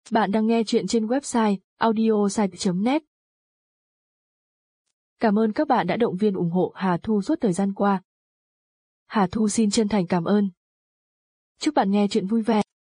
Bạn đang nghe chuyện trên website audiosite.net. Cảm ơn các bạn đã động viên ủng hộ Hà Thu suốt thời gian qua. Hà Thu xin chân thành cảm ơn. Chúc bạn nghe chuyện vui vẻ.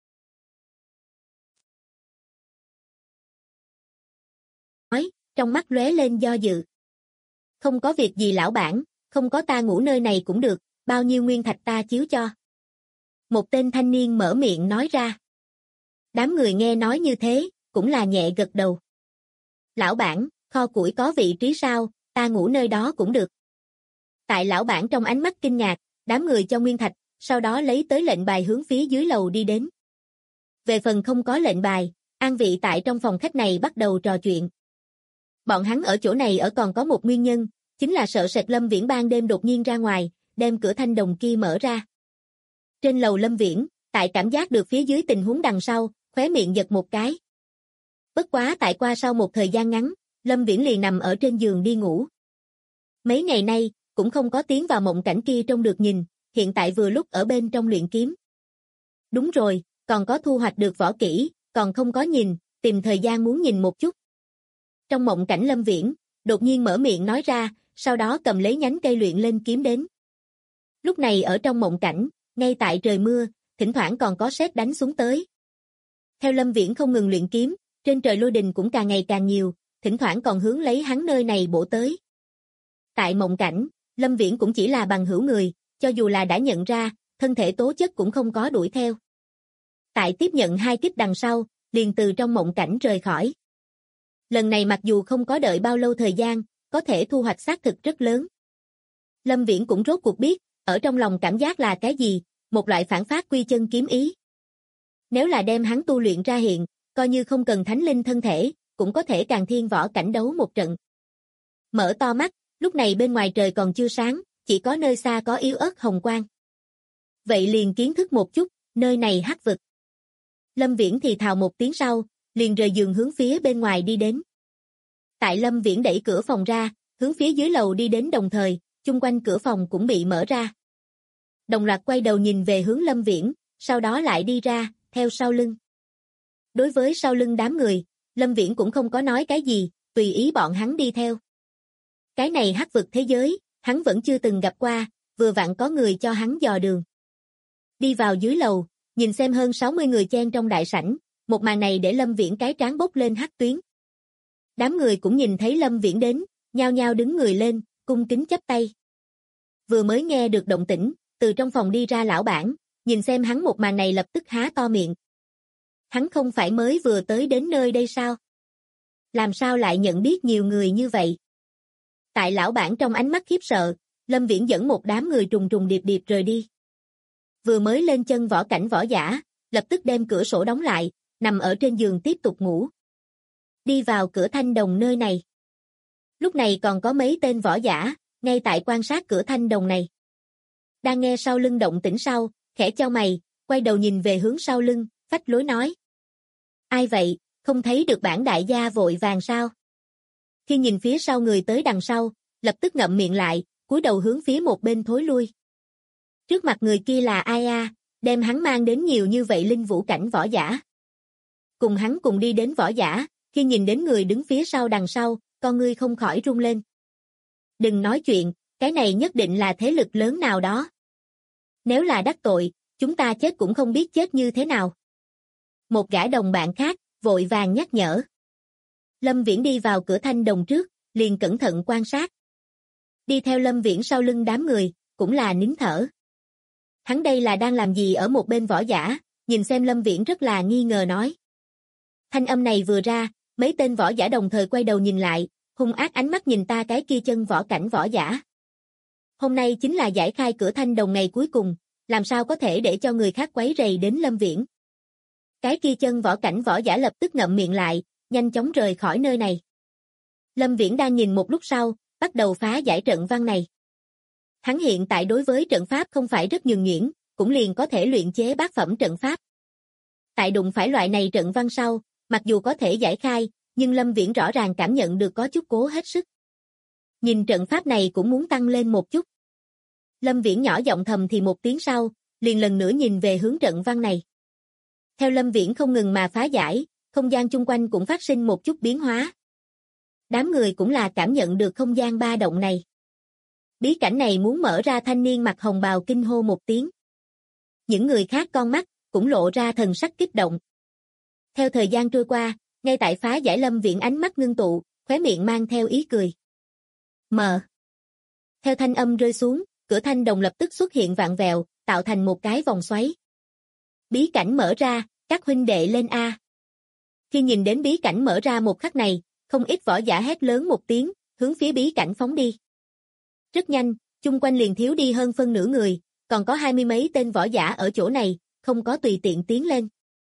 Nói, trong mắt lóe lên do dự. Không có việc gì lão bản, không có ta ngủ nơi này cũng được, bao nhiêu nguyên thạch ta chiếu cho. Một tên thanh niên mở miệng nói ra. Đám người nghe nói như thế, cũng là nhẹ gật đầu. Lão bản, kho củi có vị trí sao, ta ngủ nơi đó cũng được. Tại lão bản trong ánh mắt kinh ngạc, đám người cho nguyên thạch, sau đó lấy tới lệnh bài hướng phía dưới lầu đi đến. Về phần không có lệnh bài, an vị tại trong phòng khách này bắt đầu trò chuyện. Bọn hắn ở chỗ này ở còn có một nguyên nhân, chính là sợ sệt Lâm Viễn ban đêm đột nhiên ra ngoài, đem cửa thanh đồng kia mở ra. Trên lầu Lâm Viễn, tại cảm giác được phía dưới tình huống đằng sau, khóe miệng giật một cái. Bất quá tại qua sau một thời gian ngắn, Lâm Viễn liền nằm ở trên giường đi ngủ. Mấy ngày nay, cũng không có tiến vào mộng cảnh kia trông được nhìn, hiện tại vừa lúc ở bên trong luyện kiếm. Đúng rồi, còn có thu hoạch được võ kỹ, còn không có nhìn, tìm thời gian muốn nhìn một chút. Trong mộng cảnh Lâm Viễn, đột nhiên mở miệng nói ra, sau đó cầm lấy nhánh cây luyện lên kiếm đến. Lúc này ở trong mộng cảnh, ngay tại trời mưa, thỉnh thoảng còn có sét đánh xuống tới. Theo Lâm Viễn không ngừng luyện kiếm, trên trời lôi đình cũng càng ngày càng nhiều, thỉnh thoảng còn hướng lấy hắn nơi này bổ tới. Tại mộng cảnh, Lâm Viễn cũng chỉ là bằng hữu người, cho dù là đã nhận ra, thân thể tố chất cũng không có đuổi theo. Tại tiếp nhận 2 kích đằng sau, liền từ trong mộng cảnh rời khỏi. Lần này mặc dù không có đợi bao lâu thời gian, có thể thu hoạch xác thực rất lớn. Lâm Viễn cũng rốt cuộc biết, ở trong lòng cảm giác là cái gì, một loại phản phát quy chân kiếm ý. Nếu là đem hắn tu luyện ra hiện, coi như không cần thánh linh thân thể, cũng có thể càng thiên võ cảnh đấu một trận. Mở to mắt, lúc này bên ngoài trời còn chưa sáng, chỉ có nơi xa có yếu ớt hồng quang. Vậy liền kiến thức một chút, nơi này hắc vực. Lâm Viễn thì thào một tiếng sau, liền rời giường hướng phía bên ngoài đi đến. Tại Lâm Viễn đẩy cửa phòng ra, hướng phía dưới lầu đi đến đồng thời, chung quanh cửa phòng cũng bị mở ra. Đồng loạt quay đầu nhìn về hướng Lâm Viễn, sau đó lại đi ra, theo sau lưng. Đối với sau lưng đám người, Lâm Viễn cũng không có nói cái gì, tùy ý bọn hắn đi theo. Cái này hắc vực thế giới, hắn vẫn chưa từng gặp qua, vừa vặn có người cho hắn dò đường. Đi vào dưới lầu, nhìn xem hơn 60 người chen trong đại sảnh, một màn này để Lâm Viễn cái trán bốc lên hắc tuyến. Đám người cũng nhìn thấy Lâm Viễn đến, nhao nhao đứng người lên, cung kính chắp tay. Vừa mới nghe được động tĩnh, từ trong phòng đi ra lão bản, nhìn xem hắn một màn này lập tức há to miệng. Hắn không phải mới vừa tới đến nơi đây sao? Làm sao lại nhận biết nhiều người như vậy? Tại lão bản trong ánh mắt khiếp sợ, Lâm Viễn dẫn một đám người trùng trùng điệp điệp rời đi. Vừa mới lên chân võ cảnh võ giả, lập tức đem cửa sổ đóng lại, nằm ở trên giường tiếp tục ngủ. Đi vào cửa thanh đồng nơi này. Lúc này còn có mấy tên võ giả, ngay tại quan sát cửa thanh đồng này. Đang nghe sau lưng động tĩnh sau, khẽ chau mày, quay đầu nhìn về hướng sau lưng, phách lối nói. Ai vậy, không thấy được bản đại gia vội vàng sao? Khi nhìn phía sau người tới đằng sau, lập tức ngậm miệng lại, cúi đầu hướng phía một bên thối lui. Trước mặt người kia là ai a, đem hắn mang đến nhiều như vậy linh vũ cảnh võ giả. Cùng hắn cùng đi đến võ giả, khi nhìn đến người đứng phía sau đằng sau, con ngươi không khỏi run lên. Đừng nói chuyện, cái này nhất định là thế lực lớn nào đó. Nếu là đắc tội, chúng ta chết cũng không biết chết như thế nào. Một gã đồng bạn khác, vội vàng nhắc nhở. Lâm Viễn đi vào cửa thanh đồng trước, liền cẩn thận quan sát. Đi theo Lâm Viễn sau lưng đám người, cũng là nín thở. Hắn đây là đang làm gì ở một bên võ giả, nhìn xem Lâm Viễn rất là nghi ngờ nói. Thanh âm này vừa ra, mấy tên võ giả đồng thời quay đầu nhìn lại, hung ác ánh mắt nhìn ta cái kia chân võ cảnh võ giả. Hôm nay chính là giải khai cửa thanh đồng ngày cuối cùng, làm sao có thể để cho người khác quấy rầy đến Lâm Viễn. Cái kia chân võ cảnh võ giả lập tức ngậm miệng lại, nhanh chóng rời khỏi nơi này. Lâm Viễn đang nhìn một lúc sau, bắt đầu phá giải trận văn này. Hắn hiện tại đối với trận pháp không phải rất nhường nhuyễn, cũng liền có thể luyện chế bát phẩm trận pháp. Tại đụng phải loại này trận văn sau, mặc dù có thể giải khai, nhưng Lâm Viễn rõ ràng cảm nhận được có chút cố hết sức. Nhìn trận pháp này cũng muốn tăng lên một chút. Lâm Viễn nhỏ giọng thầm thì một tiếng sau, liền lần nữa nhìn về hướng trận văn này. Theo Lâm Viễn không ngừng mà phá giải, không gian chung quanh cũng phát sinh một chút biến hóa. Đám người cũng là cảm nhận được không gian ba động này. Bí cảnh này muốn mở ra, thanh niên mặc hồng bào kinh hô một tiếng. Những người khác con mắt cũng lộ ra thần sắc kích động. Theo thời gian trôi qua, ngay tại phá giải Lâm Viễn ánh mắt ngưng tụ, khóe miệng mang theo ý cười. Mở. Theo thanh âm rơi xuống, cửa thanh đồng lập tức xuất hiện vạn vẹo, tạo thành một cái vòng xoáy. Bí cảnh mở ra, các huynh đệ lên A. Khi nhìn đến bí cảnh mở ra một khắc này, không ít võ giả hét lớn một tiếng, hướng phía bí cảnh phóng đi. Rất nhanh, chung quanh liền thiếu đi hơn phân nửa người, còn có 20 mấy tên võ giả ở chỗ này, không có tùy tiện tiến lên.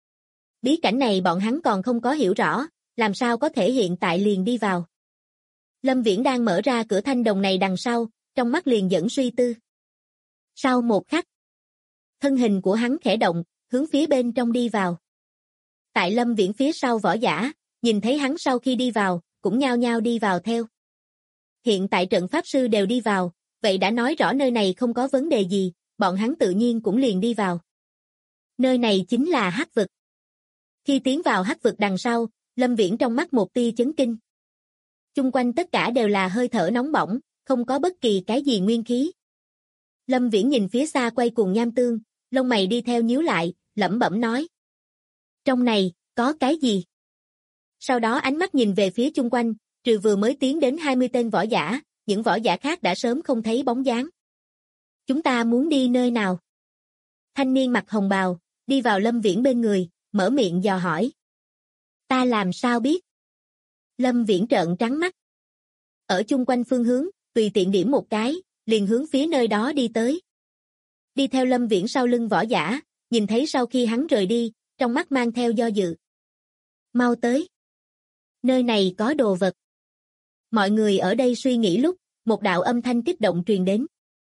Bí cảnh này bọn hắn còn không có hiểu rõ, làm sao có thể hiện tại liền đi vào. Lâm Viễn đang mở ra cửa thanh đồng này đằng sau, trong mắt liền dẫn suy tư. Sau một khắc, thân hình của hắn khẽ động, hướng phía bên trong đi vào. Tại Lâm Viễn phía sau võ giả, nhìn thấy hắn sau khi đi vào, cũng nhao nhao đi vào theo. Hiện tại trận pháp sư đều đi vào, vậy đã nói rõ nơi này không có vấn đề gì, bọn hắn tự nhiên cũng liền đi vào. Nơi này chính là hắc vực. Khi tiến vào hắc vực đằng sau, Lâm Viễn trong mắt một tia chấn kinh. Chung quanh tất cả đều là hơi thở nóng bỏng, không có bất kỳ cái gì nguyên khí. Lâm Viễn nhìn phía xa quay cuồng nham tương, lông mày đi theo nhíu lại, lẩm bẩm nói. Trong này, có cái gì? Sau đó ánh mắt nhìn về phía chung quanh, trừ vừa mới tiến đến 20 tên võ giả, những võ giả khác đã sớm không thấy bóng dáng. Chúng ta muốn đi nơi nào? Thanh niên mặc hồng bào, đi vào Lâm Viễn bên người, mở miệng dò hỏi. Ta làm sao biết? Lâm Viễn trợn trắng mắt. Ở chung quanh phương hướng, tùy tiện điểm một cái, liền hướng phía nơi đó đi tới. Đi theo Lâm Viễn sau lưng võ giả, nhìn thấy sau khi hắn rời đi, trong mắt mang theo do dự. Mau tới. Nơi này có đồ vật. Mọi người ở đây suy nghĩ lúc, một đạo âm thanh kích động truyền đến.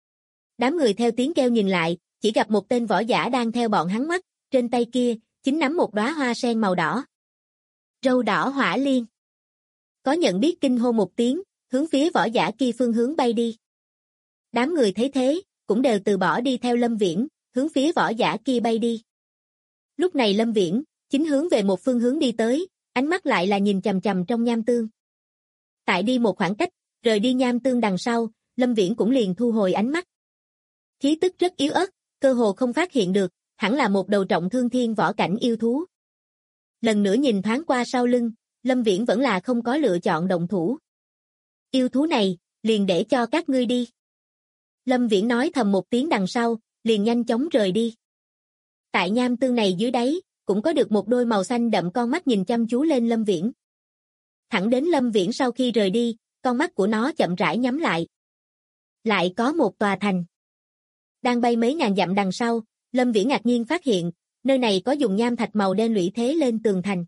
Đám người theo tiếng kêu nhìn lại, chỉ gặp một tên võ giả đang theo bọn hắn mắt, trên tay kia, chính nắm một đóa hoa sen màu đỏ. Râu đỏ hỏa liên. Có nhận biết kinh hô một tiếng, hướng phía võ giả kia phương hướng bay đi. Đám người thấy thế, cũng đều từ bỏ đi theo Lâm Viễn, hướng phía võ giả kia bay đi. Lúc này Lâm Viễn, chính hướng về một phương hướng đi tới, ánh mắt lại là nhìn chằm chằm trong nham tương. Tại đi một khoảng cách, rời đi nham tương đằng sau, Lâm Viễn cũng liền thu hồi ánh mắt. Khí tức rất yếu ớt, cơ hồ không phát hiện được, hẳn là một đầu trọng thương thiên võ cảnh yêu thú. Lần nữa nhìn thoáng qua sau lưng, Lâm Viễn vẫn là không có lựa chọn động thủ. Yêu thú này, liền để cho các ngươi đi. Lâm Viễn nói thầm một tiếng đằng sau, liền nhanh chóng rời đi. Tại nham tương này dưới đáy, cũng có được một đôi màu xanh đậm con mắt nhìn chăm chú lên Lâm Viễn. Thẳng đến Lâm Viễn sau khi rời đi, con mắt của nó chậm rãi nhắm lại. Lại có một tòa thành. Đang bay mấy ngàn dặm đằng sau, Lâm Viễn ngạc nhiên phát hiện, nơi này có dùng nham thạch màu đen lũy thế lên tường thành.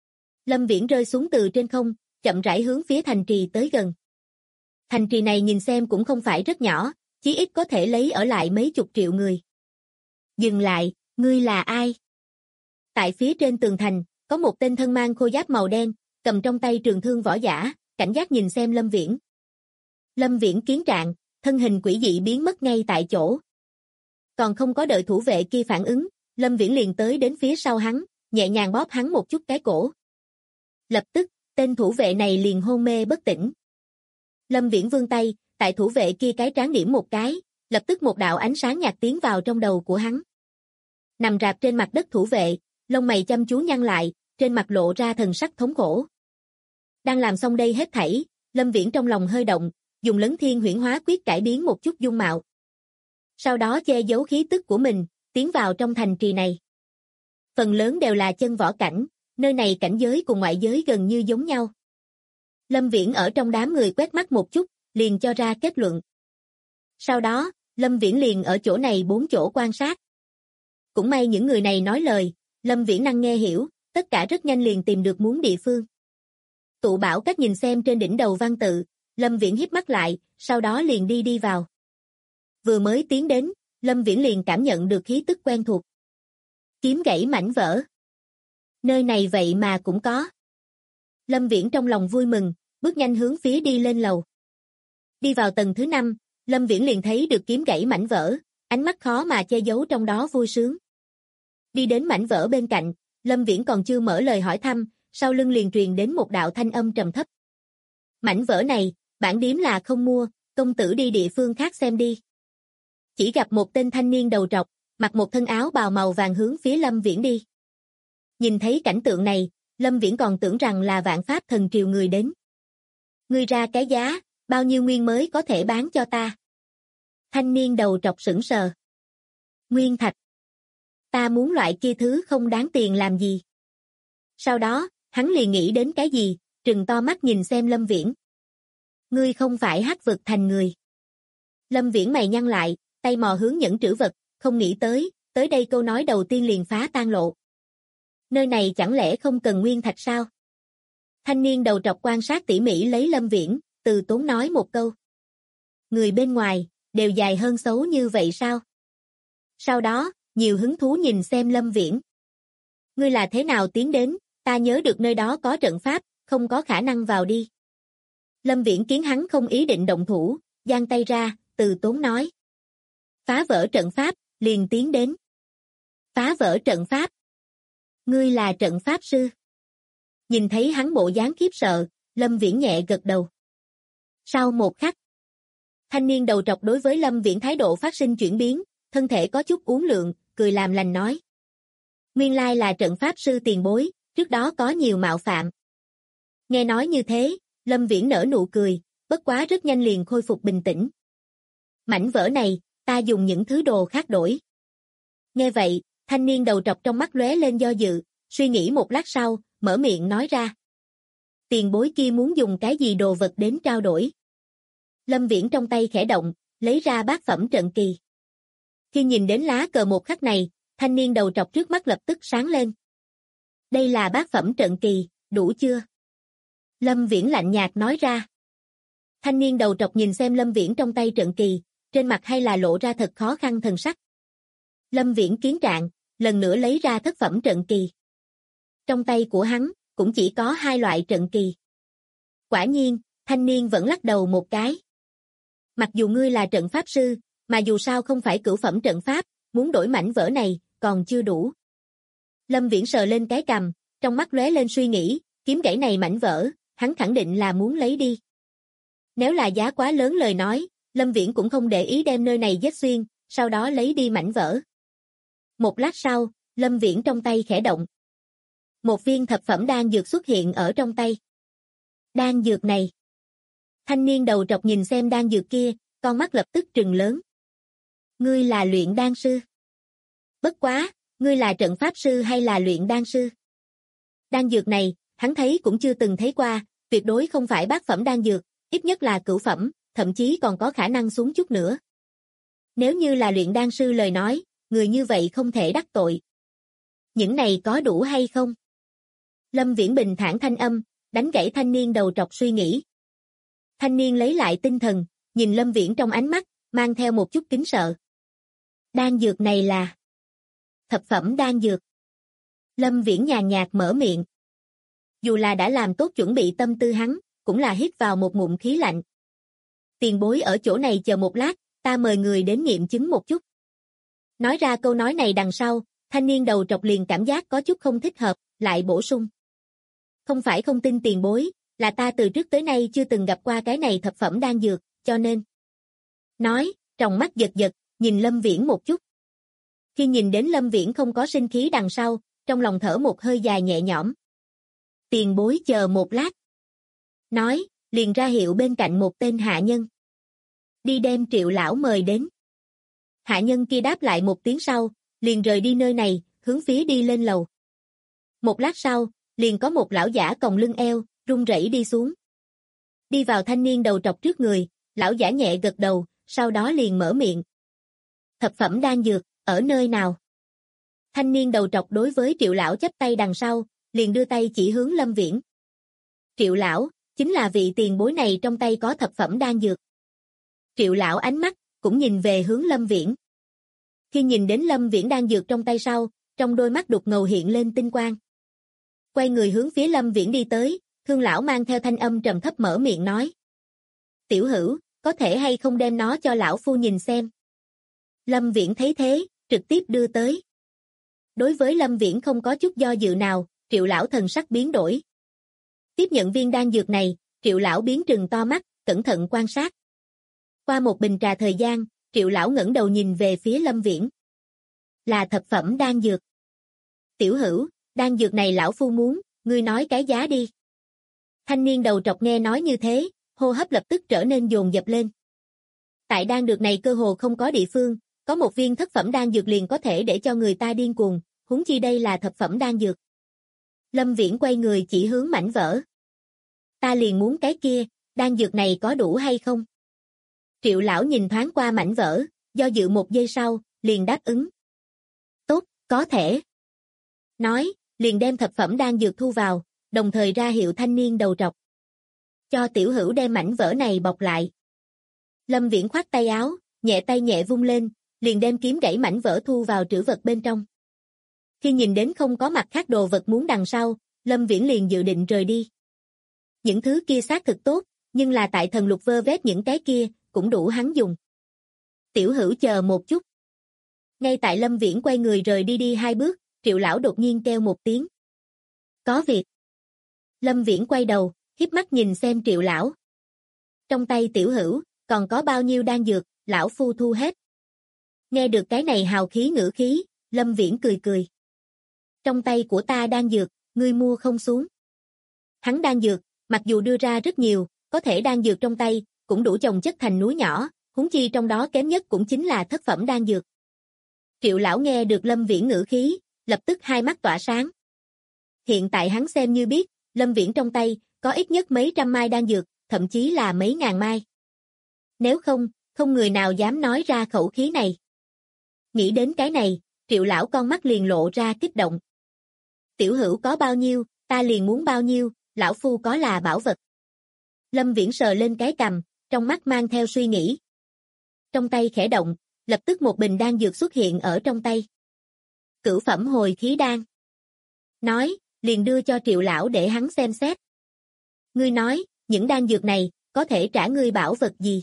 Lâm Viễn rơi xuống từ trên không, chậm rãi hướng phía thành trì tới gần. Thành trì này nhìn xem cũng không phải rất nhỏ, chí ít có thể lấy ở lại mấy chục triệu người. Dừng lại, ngươi là ai? Tại phía trên tường thành, có một tên thân mang khôi giáp màu đen, cầm trong tay trường thương võ giả, cảnh giác nhìn xem Lâm Viễn. Lâm Viễn kiến trạng, thân hình quỷ dị biến mất ngay tại chỗ. Còn không có đợi thủ vệ kia phản ứng, Lâm Viễn liền tới đến phía sau hắn, nhẹ nhàng bóp hắn một chút cái cổ. Lập tức, tên thủ vệ này liền hôn mê bất tỉnh. Lâm Viễn vươn tay, tại thủ vệ kia cái trán điểm một cái, lập tức một đạo ánh sáng nhạt tiến vào trong đầu của hắn. Nằm rạp trên mặt đất thủ vệ, lông mày chăm chú nhăn lại, trên mặt lộ ra thần sắc thống khổ. Đang làm xong đây hết thảy, Lâm Viễn trong lòng hơi động, dùng Lấn Thiên Huyễn Hóa Quyết cải biến một chút dung mạo. Sau đó che giấu khí tức của mình, tiến vào trong thành trì này. Phần lớn đều là chân võ cảnh, nơi này cảnh giới cùng ngoại giới gần như giống nhau. Lâm Viễn ở trong đám người quét mắt một chút, liền cho ra kết luận. Sau đó, Lâm Viễn liền ở chỗ này 4 chỗ quan sát. Cũng may những người này nói lời, Lâm Viễn năng nghe hiểu, tất cả rất nhanh liền tìm được muốn địa phương. Tụ bảo các nhìn xem trên đỉnh đầu văn tự, Lâm Viễn híp mắt lại, sau đó liền đi vào. Vừa mới tiến đến, Lâm Viễn liền cảm nhận được khí tức quen thuộc. Kiếm gãy mảnh vỡ. Nơi này vậy mà cũng có. Lâm Viễn trong lòng vui mừng, bước nhanh hướng phía đi lên lầu. Đi vào tầng thứ 5, Lâm Viễn liền thấy được kiếm gãy mảnh vỡ, ánh mắt khó mà che giấu trong đó vui sướng. Đi đến mảnh vỡ bên cạnh, Lâm Viễn còn chưa mở lời hỏi thăm, sau lưng liền truyền đến một đạo thanh âm trầm thấp. Mảnh vỡ này, bản điếm là không mua, công tử đi địa phương khác xem đi. Chỉ gặp một tên thanh niên đầu trọc, mặc một thân áo bào màu vàng hướng phía Lâm Viễn đi. Nhìn thấy cảnh tượng này, Lâm Viễn còn tưởng rằng là Vạn Pháp Thần Triều người đến. Ngươi ra cái giá, bao nhiêu nguyên mới có thể bán cho ta? Thanh niên đầu trọc sững sờ. Nguyên thạch. Ta muốn loại kia thứ không đáng tiền làm gì. Sau đó, hắn liền nghĩ đến cái gì, trừng to mắt nhìn xem Lâm Viễn. Ngươi không phải hắc vực thành người. Lâm Viễn mày nhăn lại, tay mò hướng nhẫn trữ vật, không nghĩ tới đây câu nói đầu tiên liền phá tan lộ. Nơi này chẳng lẽ không cần nguyên thạch sao? Thanh niên đầu trọc quan sát tỉ mỉ lấy Lâm Viễn, từ tốn nói một câu. Người bên ngoài, đều dài hơn xấu như vậy sao? Sau đó, nhiều hứng thú nhìn xem Lâm Viễn. Ngươi là thế nào tiến đến, ta nhớ được nơi đó có trận pháp, không có khả năng vào đi. Lâm Viễn kiến hắn không ý định động thủ, giang tay ra, từ tốn nói. Phá vỡ trận pháp, liền tiến đến. Phá vỡ trận pháp. Ngươi là trận pháp sư. Nhìn thấy hắn bộ dáng khiếp sợ, Lâm Viễn nhẹ gật đầu. Sau một khắc, thanh niên đầu trọc đối với Lâm Viễn thái độ phát sinh chuyển biến, thân thể có chút uốn lượn, cười làm lành nói. Nguyên lai là trận pháp sư tiền bối, trước đó có nhiều mạo phạm. Nghe nói như thế, Lâm Viễn nở nụ cười, bất quá rất nhanh liền khôi phục bình tĩnh. Mảnh vỡ này, ta dùng những thứ đồ khác đổi. Nghe vậy, thanh niên đầu trọc trong mắt lóe lên do dự, suy nghĩ một lát sau, mở miệng nói ra. Tiền bối kia muốn dùng cái gì đồ vật đến trao đổi? Lâm Viễn trong tay khẽ động, lấy ra bát phẩm trận kỳ. Khi nhìn đến lá cờ một khắc này, thanh niên đầu trọc trước mắt lập tức sáng lên. Đây là bát phẩm trận kỳ, đủ chưa? Lâm Viễn lạnh nhạt nói ra. Thanh niên đầu trọc nhìn xem Lâm Viễn trong tay trận kỳ, trên mặt hay là lộ ra thật khó khăn thần sắc. Lâm Viễn kiến trạng, lần nữa lấy ra thất phẩm trận kỳ. Trong tay của hắn, cũng chỉ có hai loại trận kỳ. Quả nhiên, thanh niên vẫn lắc đầu một cái. Mặc dù ngươi là trận pháp sư, mà dù sao không phải cửu phẩm trận pháp, muốn đổi mảnh vỡ này, còn chưa đủ. Lâm Viễn sờ lên cái cằm, trong mắt lóe lên suy nghĩ, kiếm gãy này mảnh vỡ, hắn khẳng định là muốn lấy đi. Nếu là giá quá lớn lời nói, Lâm Viễn cũng không để ý đem nơi này vết xuyên, sau đó lấy đi mảnh vỡ. Một lát sau, Lâm Viễn trong tay khẽ động. Một viên thập phẩm đan dược xuất hiện ở trong tay. Đan dược này. Thanh niên đầu trọc nhìn xem đan dược kia, con mắt lập tức trừng lớn. Ngươi là luyện đan sư. Bất quá, ngươi là trận pháp sư hay là luyện đan sư? Đan dược này, hắn thấy cũng chưa từng thấy qua, tuyệt đối không phải bát phẩm đan dược, ít nhất là cửu phẩm, thậm chí còn có khả năng xuống chút nữa. Nếu như là luyện đan sư lời nói, người như vậy không thể đắc tội. Những này có đủ hay không? Lâm Viễn bình thản thanh âm, đánh gãy thanh niên đầu trọc suy nghĩ. Thanh niên lấy lại tinh thần, nhìn Lâm Viễn trong ánh mắt, mang theo một chút kính sợ. Đan dược này là thập phẩm đan dược. Lâm Viễn nhàn nhạt mở miệng. Dù là đã làm tốt chuẩn bị tâm tư hắn, cũng là hít vào một ngụm khí lạnh. Tiền bối ở chỗ này chờ một lát, ta mời người đến nghiệm chứng một chút. Nói ra câu nói này đằng sau, thanh niên đầu trọc liền cảm giác có chút không thích hợp, lại bổ sung. Không phải không tin tiền bối, là ta từ trước tới nay chưa từng gặp qua cái này thập phẩm đan dược, cho nên. Nói, tròng mắt giật giật, nhìn Lâm Viễn một chút. Khi nhìn đến Lâm Viễn không có sinh khí đằng sau, trong lòng thở một hơi dài nhẹ nhõm. Tiền bối chờ một lát. Nói, liền ra hiệu bên cạnh một tên hạ nhân. Đi đem Triệu lão mời đến. Hạ nhân kia đáp lại một tiếng sau, liền rời đi nơi này, hướng phía đi lên lầu. Một lát sau, liền có một lão giả còng lưng eo, run rẩy đi xuống. Đi vào thanh niên đầu trọc trước người, lão giả nhẹ gật đầu, sau đó liền mở miệng. Thập phẩm đan dược, ở nơi nào? Thanh niên đầu trọc đối với Triệu lão chắp tay đằng sau, liền đưa tay chỉ hướng Lâm Viễn. Triệu lão, chính là vị tiền bối này trong tay có thập phẩm đan dược. Triệu lão ánh mắt, cũng nhìn về hướng Lâm Viễn. Khi nhìn đến Lâm Viễn đan dược trong tay sau, trong đôi mắt đục ngầu hiện lên tinh quang. Quay người hướng phía Lâm Viễn đi tới, Thương lão mang theo thanh âm trầm thấp mở miệng nói. Tiểu hữu, có thể hay không đem nó cho lão phu nhìn xem? Lâm Viễn thấy thế, trực tiếp đưa tới. Đối với Lâm Viễn không có chút do dự nào, Triệu lão thần sắc biến đổi. Tiếp nhận viên đan dược này, Triệu lão biến trừng to mắt, cẩn thận quan sát. Qua một bình trà thời gian, Triệu lão ngẩng đầu nhìn về phía Lâm Viễn. Là thập phẩm đan dược. Tiểu hữu, đan dược này lão phu muốn, ngươi nói cái giá đi. Thanh niên đầu trọc nghe nói như thế, hô hấp lập tức trở nên dồn dập lên. Tại đan dược này cơ hồ không có địa phương, có một viên thất phẩm đan dược liền có thể để cho người ta điên cuồng, huống chi đây là thập phẩm đan dược. Lâm Viễn quay người chỉ hướng mảnh vỡ. Ta liền muốn cái kia, đan dược này có đủ hay không? Triệu lão nhìn thoáng qua mảnh vỡ, do dự một giây sau, liền đáp ứng. Tốt, có thể. Nói, liền đem thập phẩm đan dược thu vào, đồng thời ra hiệu thanh niên đầu trọc. Cho tiểu hữu đem mảnh vỡ này bọc lại. Lâm Viễn khoát tay áo, nhẹ tay nhẹ vung lên, liền đem kiếm gãy mảnh vỡ thu vào trữ vật bên trong. Khi nhìn đến không có mặt khác đồ vật muốn đằng sau, Lâm Viễn liền dự định rời đi. Những thứ kia xác thực tốt, nhưng là tại thần lục vơ vét những cái kia, cũng đủ hắn dùng. Tiểu hữu chờ một chút. Ngay tại Lâm Viễn quay người rời đi hai bước, Triệu lão đột nhiên kêu một tiếng. Có việc. Lâm Viễn quay đầu, híp mắt nhìn xem Triệu lão. Trong tay tiểu hữu, còn có bao nhiêu đan dược, lão phu thu hết. Nghe được cái này hào khí ngữ khí, Lâm Viễn cười cười. Trong tay của ta đan dược, ngươi mua không xuống. Hắn đan dược, mặc dù đưa ra rất nhiều, có thể đan dược trong tay, cũng đủ chồng chất thành núi nhỏ, huống chi trong đó kém nhất cũng chính là thất phẩm đan dược. Triệu lão nghe được Lâm Viễn ngữ khí, lập tức hai mắt tỏa sáng. Hiện tại hắn xem như biết, Lâm Viễn trong tay, có ít nhất mấy trăm mai đan dược, thậm chí là mấy ngàn mai. Nếu không, không người nào dám nói ra khẩu khí này. Nghĩ đến cái này, Triệu lão con mắt liền lộ ra kích động. Tiểu hữu có bao nhiêu, ta liền muốn bao nhiêu, lão phu có là bảo vật. Lâm Viễn sờ lên cái cằm, trong mắt mang theo suy nghĩ. Trong tay khẽ động, lập tức một bình đan dược xuất hiện ở trong tay. Cửu phẩm hồi khí đan. Nói, liền đưa cho Triệu lão để hắn xem xét. Ngươi nói, những đan dược này, có thể trả ngươi bảo vật gì?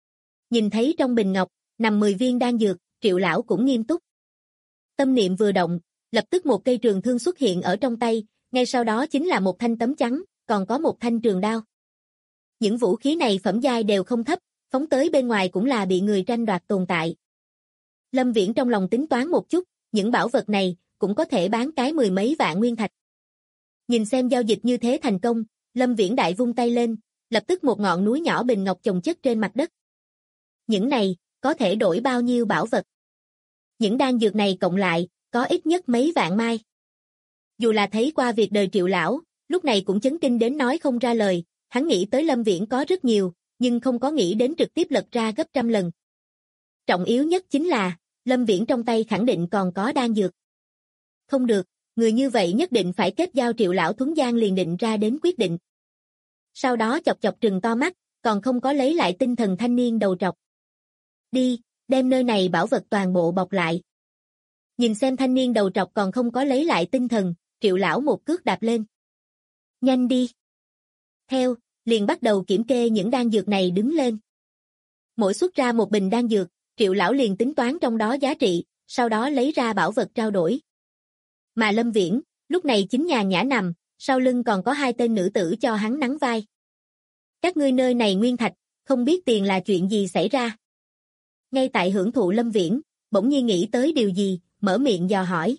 Nhìn thấy trong bình ngọc, nằm 10 viên đan dược, Triệu lão cũng nghiêm túc. Tâm niệm vừa động, lập tức một cây trường thương xuất hiện ở trong tay, ngay sau đó chính là một thanh tấm chắn, còn có một thanh trường đao. Những vũ khí này phẩm giai đều không thấp, phóng tới bên ngoài cũng là bị người tranh đoạt tồn tại. Lâm Viễn trong lòng tính toán một chút, những bảo vật này cũng có thể bán cái 10 mấy vạn nguyên thạch. Nhìn xem giao dịch như thế thành công, Lâm Viễn đại vung tay lên, lập tức một ngọn núi nhỏ bình ngọc chồng chất trên mặt đất. Những này, có thể đổi bao nhiêu bảo vật? Những đan dược này cộng lại, có ít nhất mấy vạn mai. Dù là thấy qua việc đời Triệu lão, lúc này cũng chấn kinh đến nói không ra lời, hắn nghĩ tới Lâm Viễn có rất nhiều, nhưng không có nghĩ đến trực tiếp lật ra gấp trăm lần. Trọng yếu nhất chính là, Lâm Viễn trong tay khẳng định còn có đan dược. Không được, người như vậy nhất định phải kết giao. Triệu lão thuấn gian liền định ra đến quyết định. Sau đó chọc chọc trừng to mắt, còn không có lấy lại tinh thần thanh niên đầu trọc. Đi, đem nơi này bảo vật toàn bộ bọc lại. Nhìn xem thanh niên đầu trọc còn không có lấy lại tinh thần, Triệu lão một cước đạp lên. Nhanh đi. Theo, liền bắt đầu kiểm kê những đan dược này đứng lên. Mỗi xuất ra một bình đan dược, Triệu lão liền tính toán trong đó giá trị, sau đó lấy ra bảo vật trao đổi. Mà Lâm Viễn, lúc này chính nhàn nhã nằm, sau lưng còn có hai tên nữ tử cho hắn nắng vai. Các ngươi nơi này nguyên thạch, không biết tiền là chuyện gì xảy ra. Ngay tại hưởng thụ Lâm Viễn, bỗng nhiên nghĩ tới điều gì, mở miệng dò hỏi.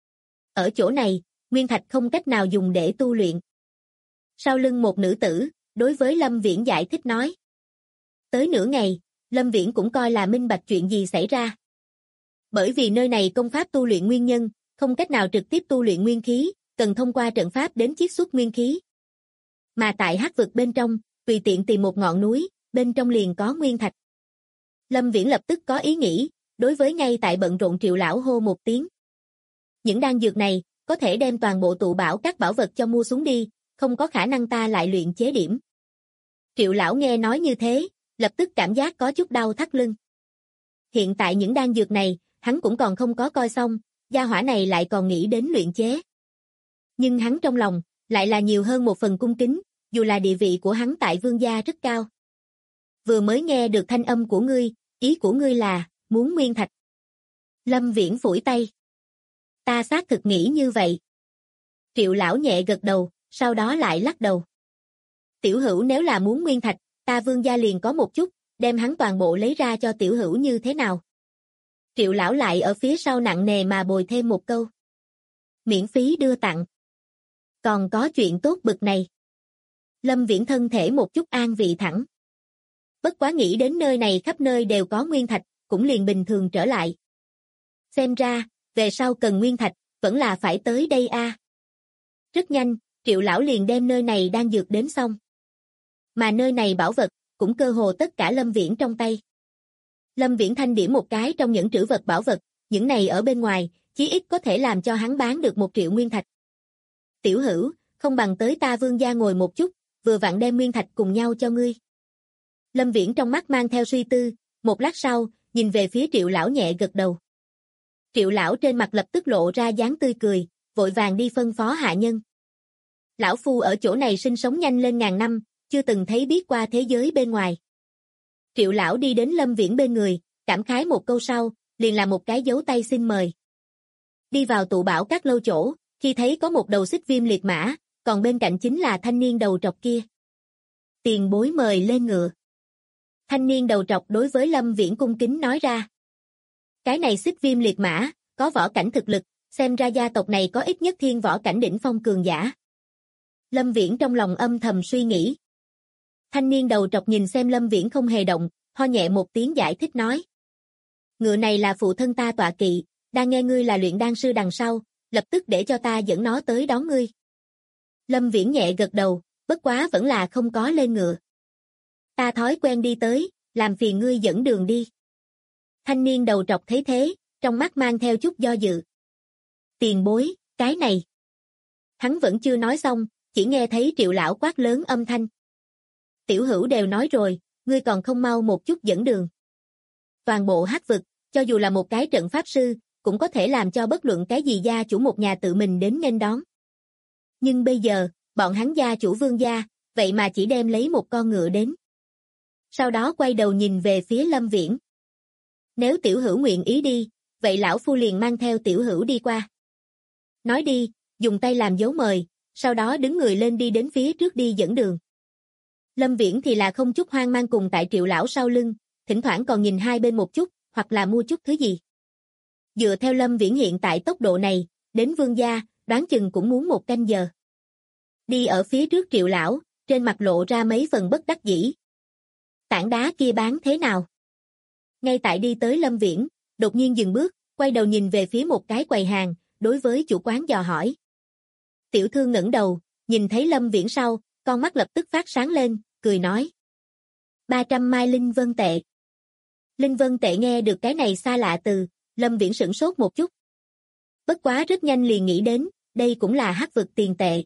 Ở chỗ này, nguyên thạch không cách nào dùng để tu luyện. Sau lưng một nữ tử, đối với Lâm Viễn giải thích nói. Tới nửa ngày, Lâm Viễn cũng coi là minh bạch chuyện gì xảy ra. Bởi vì nơi này công pháp tu luyện nguyên nhân, không cách nào trực tiếp tu luyện nguyên khí, cần thông qua trận pháp đến chiết xuất nguyên khí. Mà tại hắc vực bên trong, tùy tiện tìm một ngọn núi, bên trong liền có nguyên thạch. Lâm Viễn lập tức có ý nghĩ, đối với ngay tại bận rộn Triệu lão hô một tiếng. Những đan dược này, có thể đem toàn bộ tụ bảo các bảo vật cho mua xuống đi, không có khả năng ta lại luyện chế điểm. Triệu lão nghe nói như thế, lập tức cảm giác có chút đau thắt lưng. Hiện tại những đan dược này, hắn cũng còn không có coi xong, gia hỏa này lại còn nghĩ đến luyện chế. Nhưng hắn trong lòng, lại là nhiều hơn một phần cung kính, dù là địa vị của hắn tại vương gia rất cao. Vừa mới nghe được thanh âm của ngươi, ý của ngươi là, muốn nguyên thạch. Lâm Viễn phủi tay. Ta xác thực nghĩ như vậy. Triệu lão nhẹ gật đầu, sau đó lại lắc đầu. Tiểu hữu nếu là muốn nguyên thạch, ta Vương gia liền có một chút, đem hắn toàn bộ lấy ra cho tiểu hữu như thế nào? Triệu lão lại ở phía sau nặng nề mà bồi thêm một câu. Miễn phí đưa tặng. Còn có chuyện tốt bực này. Lâm Viễn thân thể một chút an vị thẳng. Bất quá nghĩ đến nơi này khắp nơi đều có nguyên thạch, cũng liền bình thường trở lại. Xem ra, về sau cần nguyên thạch, vẫn là phải tới đây a. Rất nhanh, Triệu lão liền đem nơi này đang dược đến xong. Mà nơi này bảo vật, cũng cơ hồ tất cả Lâm Viễn trong tay. Lâm Viễn thanh điểm một cái trong những trữ vật bảo vật, những này ở bên ngoài, chí ít có thể làm cho hắn bán được 1 triệu nguyên thạch. Tiểu hữu, không bằng tới ta Vương gia ngồi một chút, vừa vặn đem nguyên thạch cùng nhau cho ngươi. Lâm Viễn trong mắt mang theo suy tư, một lát sau, nhìn về phía Triệu lão nhẹ gật đầu. Triệu lão trên mặt lập tức lộ ra dáng tươi cười, vội vàng đi phân phó hạ nhân. Lão phu ở chỗ này sinh sống nhanh lên ngàn năm, chưa từng thấy biết qua thế giới bên ngoài. Triệu lão đi đến Lâm Viễn bên người, cảm khái một câu sau, liền làm một cái dấu tay xin mời. Đi vào tụ bảo các lâu chỗ, khi thấy có một đầu xích viêm liệt mã, còn bên cạnh chính là thanh niên đầu trọc kia. Tiền bối mời lên ngựa. Thanh niên đầu trọc đối với Lâm Viễn cung kính nói ra. Cái này xích viêm liệt mã, có võ cảnh thực lực, xem ra gia tộc này có ít nhất thiên võ cảnh đỉnh phong cường giả. Lâm Viễn trong lòng âm thầm suy nghĩ. Thanh niên đầu trọc nhìn xem Lâm Viễn không hề động, ho nhẹ một tiếng giải thích nói. Ngựa này là phụ thân ta tọa kỵ, đang nghe ngươi là luyện đan sư đằng sau, lập tức để cho ta dẫn nó tới đón ngươi. Lâm Viễn nhẹ gật đầu, bất quá vẫn là không có lên ngựa. Ta thói quen đi tới, làm phiền ngươi dẫn đường đi. Thanh niên đầu trọc thấy thế, trong mắt mang theo chút do dự. Tiền bối, cái này. Hắn vẫn chưa nói xong, chỉ nghe thấy Triệu lão quát lớn âm thanh. Tiểu hữu đều nói rồi, ngươi còn không mau một chút dẫn đường. Toàn bộ Hắc vực, cho dù là một cái trận pháp sư, cũng có thể làm cho bất luận cái gì gia chủ một nhà tự mình đến nghênh đón. Nhưng bây giờ, bọn hắn gia chủ Vương gia, vậy mà chỉ đem lấy một con ngựa đến. Sau đó quay đầu nhìn về phía Lâm Viễn. Nếu tiểu hữu nguyện ý đi, vậy lão phu liền mang theo tiểu hữu đi qua. Nói đi, dùng tay làm dấu mời, sau đó đứng người lên đi đến phía trước đi dẫn đường. Lâm Viễn thì là không chút hoang mang cùng tại Triệu lão sau lưng, thỉnh thoảng còn nhìn hai bên một chút, hoặc là mua chút thứ gì. Dựa theo Lâm Viễn hiện tại tốc độ này, đến Vương gia, đoán chừng cũng muốn 1 canh giờ. Đi ở phía trước Triệu lão, trên mặt lộ ra mấy phần bất đắc dĩ. Tảng đá kia bán thế nào? Ngay tại đi tới Lâm Viễn, đột nhiên dừng bước, quay đầu nhìn về phía một cái quầy hàng, đối với chủ quán dò hỏi. Tiểu thương ngẩng đầu, nhìn thấy Lâm Viễn sau, con mắt lập tức phát sáng lên, cười nói. 300 mai linh vân tệ. Linh vân tệ nghe được cái này xa lạ từ, Lâm Viễn sửng sốt một chút. Bất quá rất nhanh liền nghĩ đến, đây cũng là Hắc vực tiền tệ.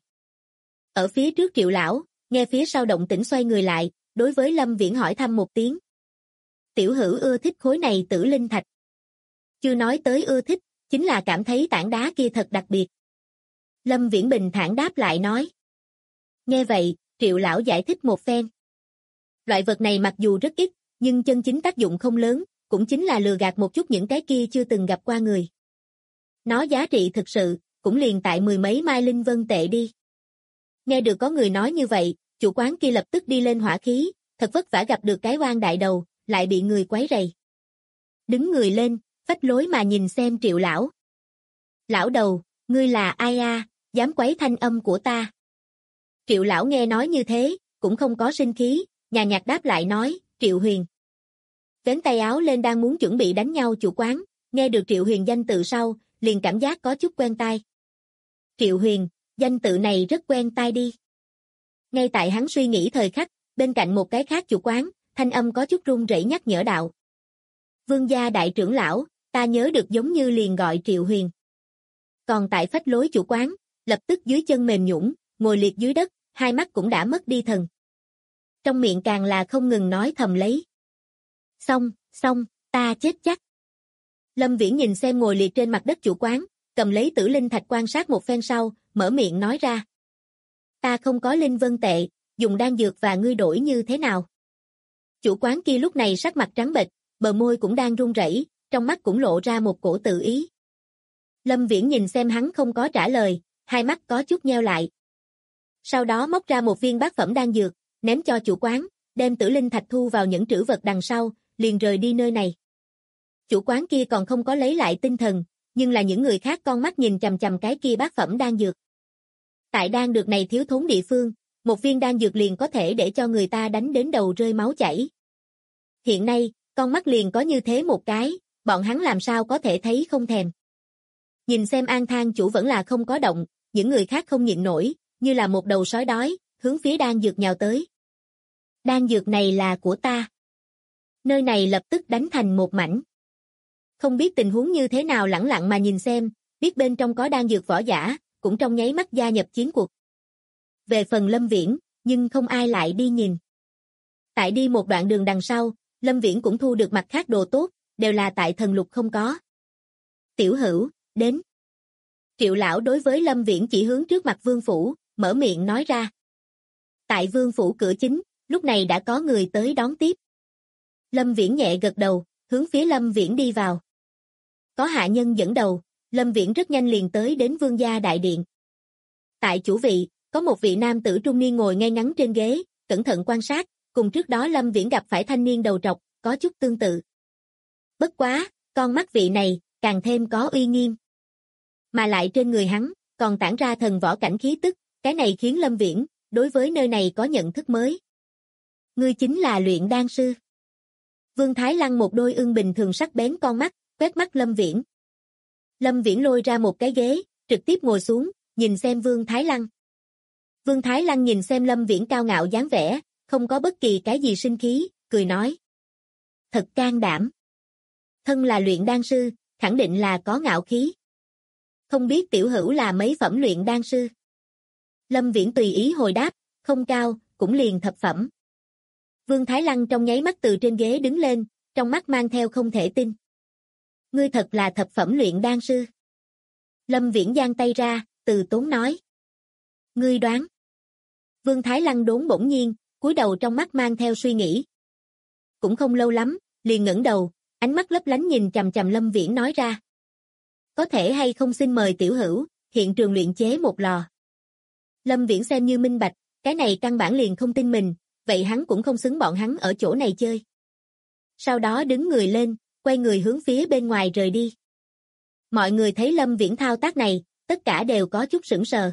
Ở phía trước Triệu lão, nghe phía sau động tĩnh xoay người lại, đối với Lâm Viễn hỏi thăm một tiếng. Tiểu hữu ưa thích khối này tử linh thạch. Chưa nói tới ưa thích, chính là cảm thấy tảng đá kia thật đặc biệt. Lâm Viễn bình thản đáp lại nói. Nghe vậy, Triệu lão giải thích một phen. Loại vật này mặc dù rất ít, nhưng chân chính tác dụng không lớn, cũng chính là lừa gạt một chút những cái kia chưa từng gặp qua người. Nó giá trị thực sự, cũng liền tại 10 mấy mai linh vân tệ đi. Nghe được có người nói như vậy, chủ quán kia lập tức đi lên hỏa khí, thật vất vả gặp được cái oan đại đầu, lại bị người quấy rầy. Đứng người lên, phách lối mà nhìn xem Triệu lão. Lão đầu, ngươi là ai a, dám quấy thanh âm của ta? Triệu lão nghe nói như thế, cũng không có sinh khí, nhàn nhạt đáp lại nói, Triệu Huyền. Vén tay áo lên đang muốn chuẩn bị đánh nhau chủ quán, nghe được Triệu Huyền danh tự sau, liền cảm giác có chút quen tai. Triệu Huyền, danh tự này rất quen tai đi. Ngay tại hắn suy nghĩ thời khắc, bên cạnh một cái khác chủ quán, thanh âm có chút run rẩy nhắc nhở đạo. Vương gia đại trưởng lão, ta nhớ được giống như liền gọi Triệu Huyền. Còn tại phách lối chủ quán, lập tức dưới chân mềm nhũn, ngồi liệt dưới đất, hai mắt cũng đã mất đi thần. Trong miệng càng là không ngừng nói thầm lấy. Xong, ta chết chắc. Lâm Viễn nhìn xem ngồi liệt trên mặt đất chủ quán, cầm lấy tử linh thạch quan sát một phen sau, mở miệng nói ra. Ta không có linh vân tệ, dùng đan dược và ngươi đổi như thế nào? Chủ quán kia lúc này sắc mặt trắng bệch, bờ môi cũng đang run rẩy, trong mắt cũng lộ ra một cổ tự ý. Lâm Viễn nhìn xem hắn không có trả lời, hai mắt có chút nheo lại. Sau đó móc ra một viên bát phẩm đan dược, ném cho chủ quán, đem tử linh thạch thu vào những trữ vật đằng sau, liền rời đi nơi này. Chủ quán kia còn không có lấy lại tinh thần, nhưng là những người khác con mắt nhìn chằm chằm cái kia bát phẩm đan dược. Tại đan dược này thiếu thốn địa phương, một viên đan dược liền có thể để cho người ta đánh đến đầu rơi máu chảy. Hiện nay, con mắt liền có như thế một cái, bọn hắn làm sao có thể thấy không thèm. Nhìn xem An Thang chủ vẫn là không có động, những người khác không nhịn nổi, như là một đầu sói đói, hướng phía đan dược nhào tới. Đan dược này là của ta. Nơi này lập tức đánh thành một mảnh. Không biết tình huống như thế nào lẳng lặng mà nhìn xem, biết bên trong có đan dược võ giả, cũng trong nháy mắt gia nhập chiến cuộc. Về phần Lâm Viễn, nhưng không ai lại đi nhìn. Tại đi một đoạn đường đằng sau, Lâm Viễn cũng thu được mặt khác đồ tốt, đều là tại thần lục không có. Tiểu Hữu, đến. Triệu lão đối với Lâm Viễn chỉ hướng trước mặt vương phủ, mở miệng nói ra. Tại vương phủ cửa chính, lúc này đã có người tới đón tiếp. Lâm Viễn nhẹ gật đầu, hướng phía Lâm Viễn đi vào. Có hạ nhân dẫn đầu, Lâm Viễn rất nhanh liền tới đến vương gia đại điện. Tại chủ vị, có một vị nam tử trung niên ngồi ngay ngắn trên ghế, cẩn thận quan sát, cùng trước đó Lâm Viễn gặp phải thanh niên đầu trọc, có chút tương tự. Bất quá, con mắt vị này, càng thêm có uy nghiêm. Mà lại trên người hắn, còn tản ra thần võ cảnh khí tức, cái này khiến Lâm Viễn, đối với nơi này có nhận thức mới. Ngươi chính là luyện đan sư. Vương Thái Lăng một đôi ưng bình thường sắc bén con mắt, quét mắt Lâm Viễn. Lâm Viễn lôi ra một cái ghế, trực tiếp ngồi xuống, nhìn xem Vương Thái Lăng. Vương Thái Lăng nhìn xem Lâm Viễn cao ngạo dáng vẻ, không có bất kỳ cái gì sinh khí, cười nói. Thật can đảm. Thân là luyện đan sư, khẳng định là có ngạo khí. Không biết tiểu hữu là mấy phẩm luyện đan sư? Lâm Viễn tùy ý hồi đáp, không cao, cũng liền thập phẩm. Vương Thái Lăng trong nháy mắt từ trên ghế đứng lên, trong mắt mang theo không thể tin. Ngươi thật là thập phẩm luyện đan sư. Lâm Viễn giang tay ra, từ tốn nói. Ngươi đoán. Vương Thái Lăng đốn bỗng nhiên, cúi đầu trong mắt mang theo suy nghĩ. Cũng không lâu lắm, liền ngẩng đầu, ánh mắt lấp lánh nhìn chằm chằm Lâm Viễn nói ra. Có thể hay không xin mời tiểu hữu, hiện trường luyện chế một lò. Lâm Viễn xem như minh bạch, cái này căn bản liền không tin mình, vậy hắn cũng không xứng bọn hắn ở chỗ này chơi. Sau đó đứng người lên, quay người hướng phía bên ngoài rời đi. Mọi người thấy Lâm Viễn thao tác này, tất cả đều có chút sững sờ.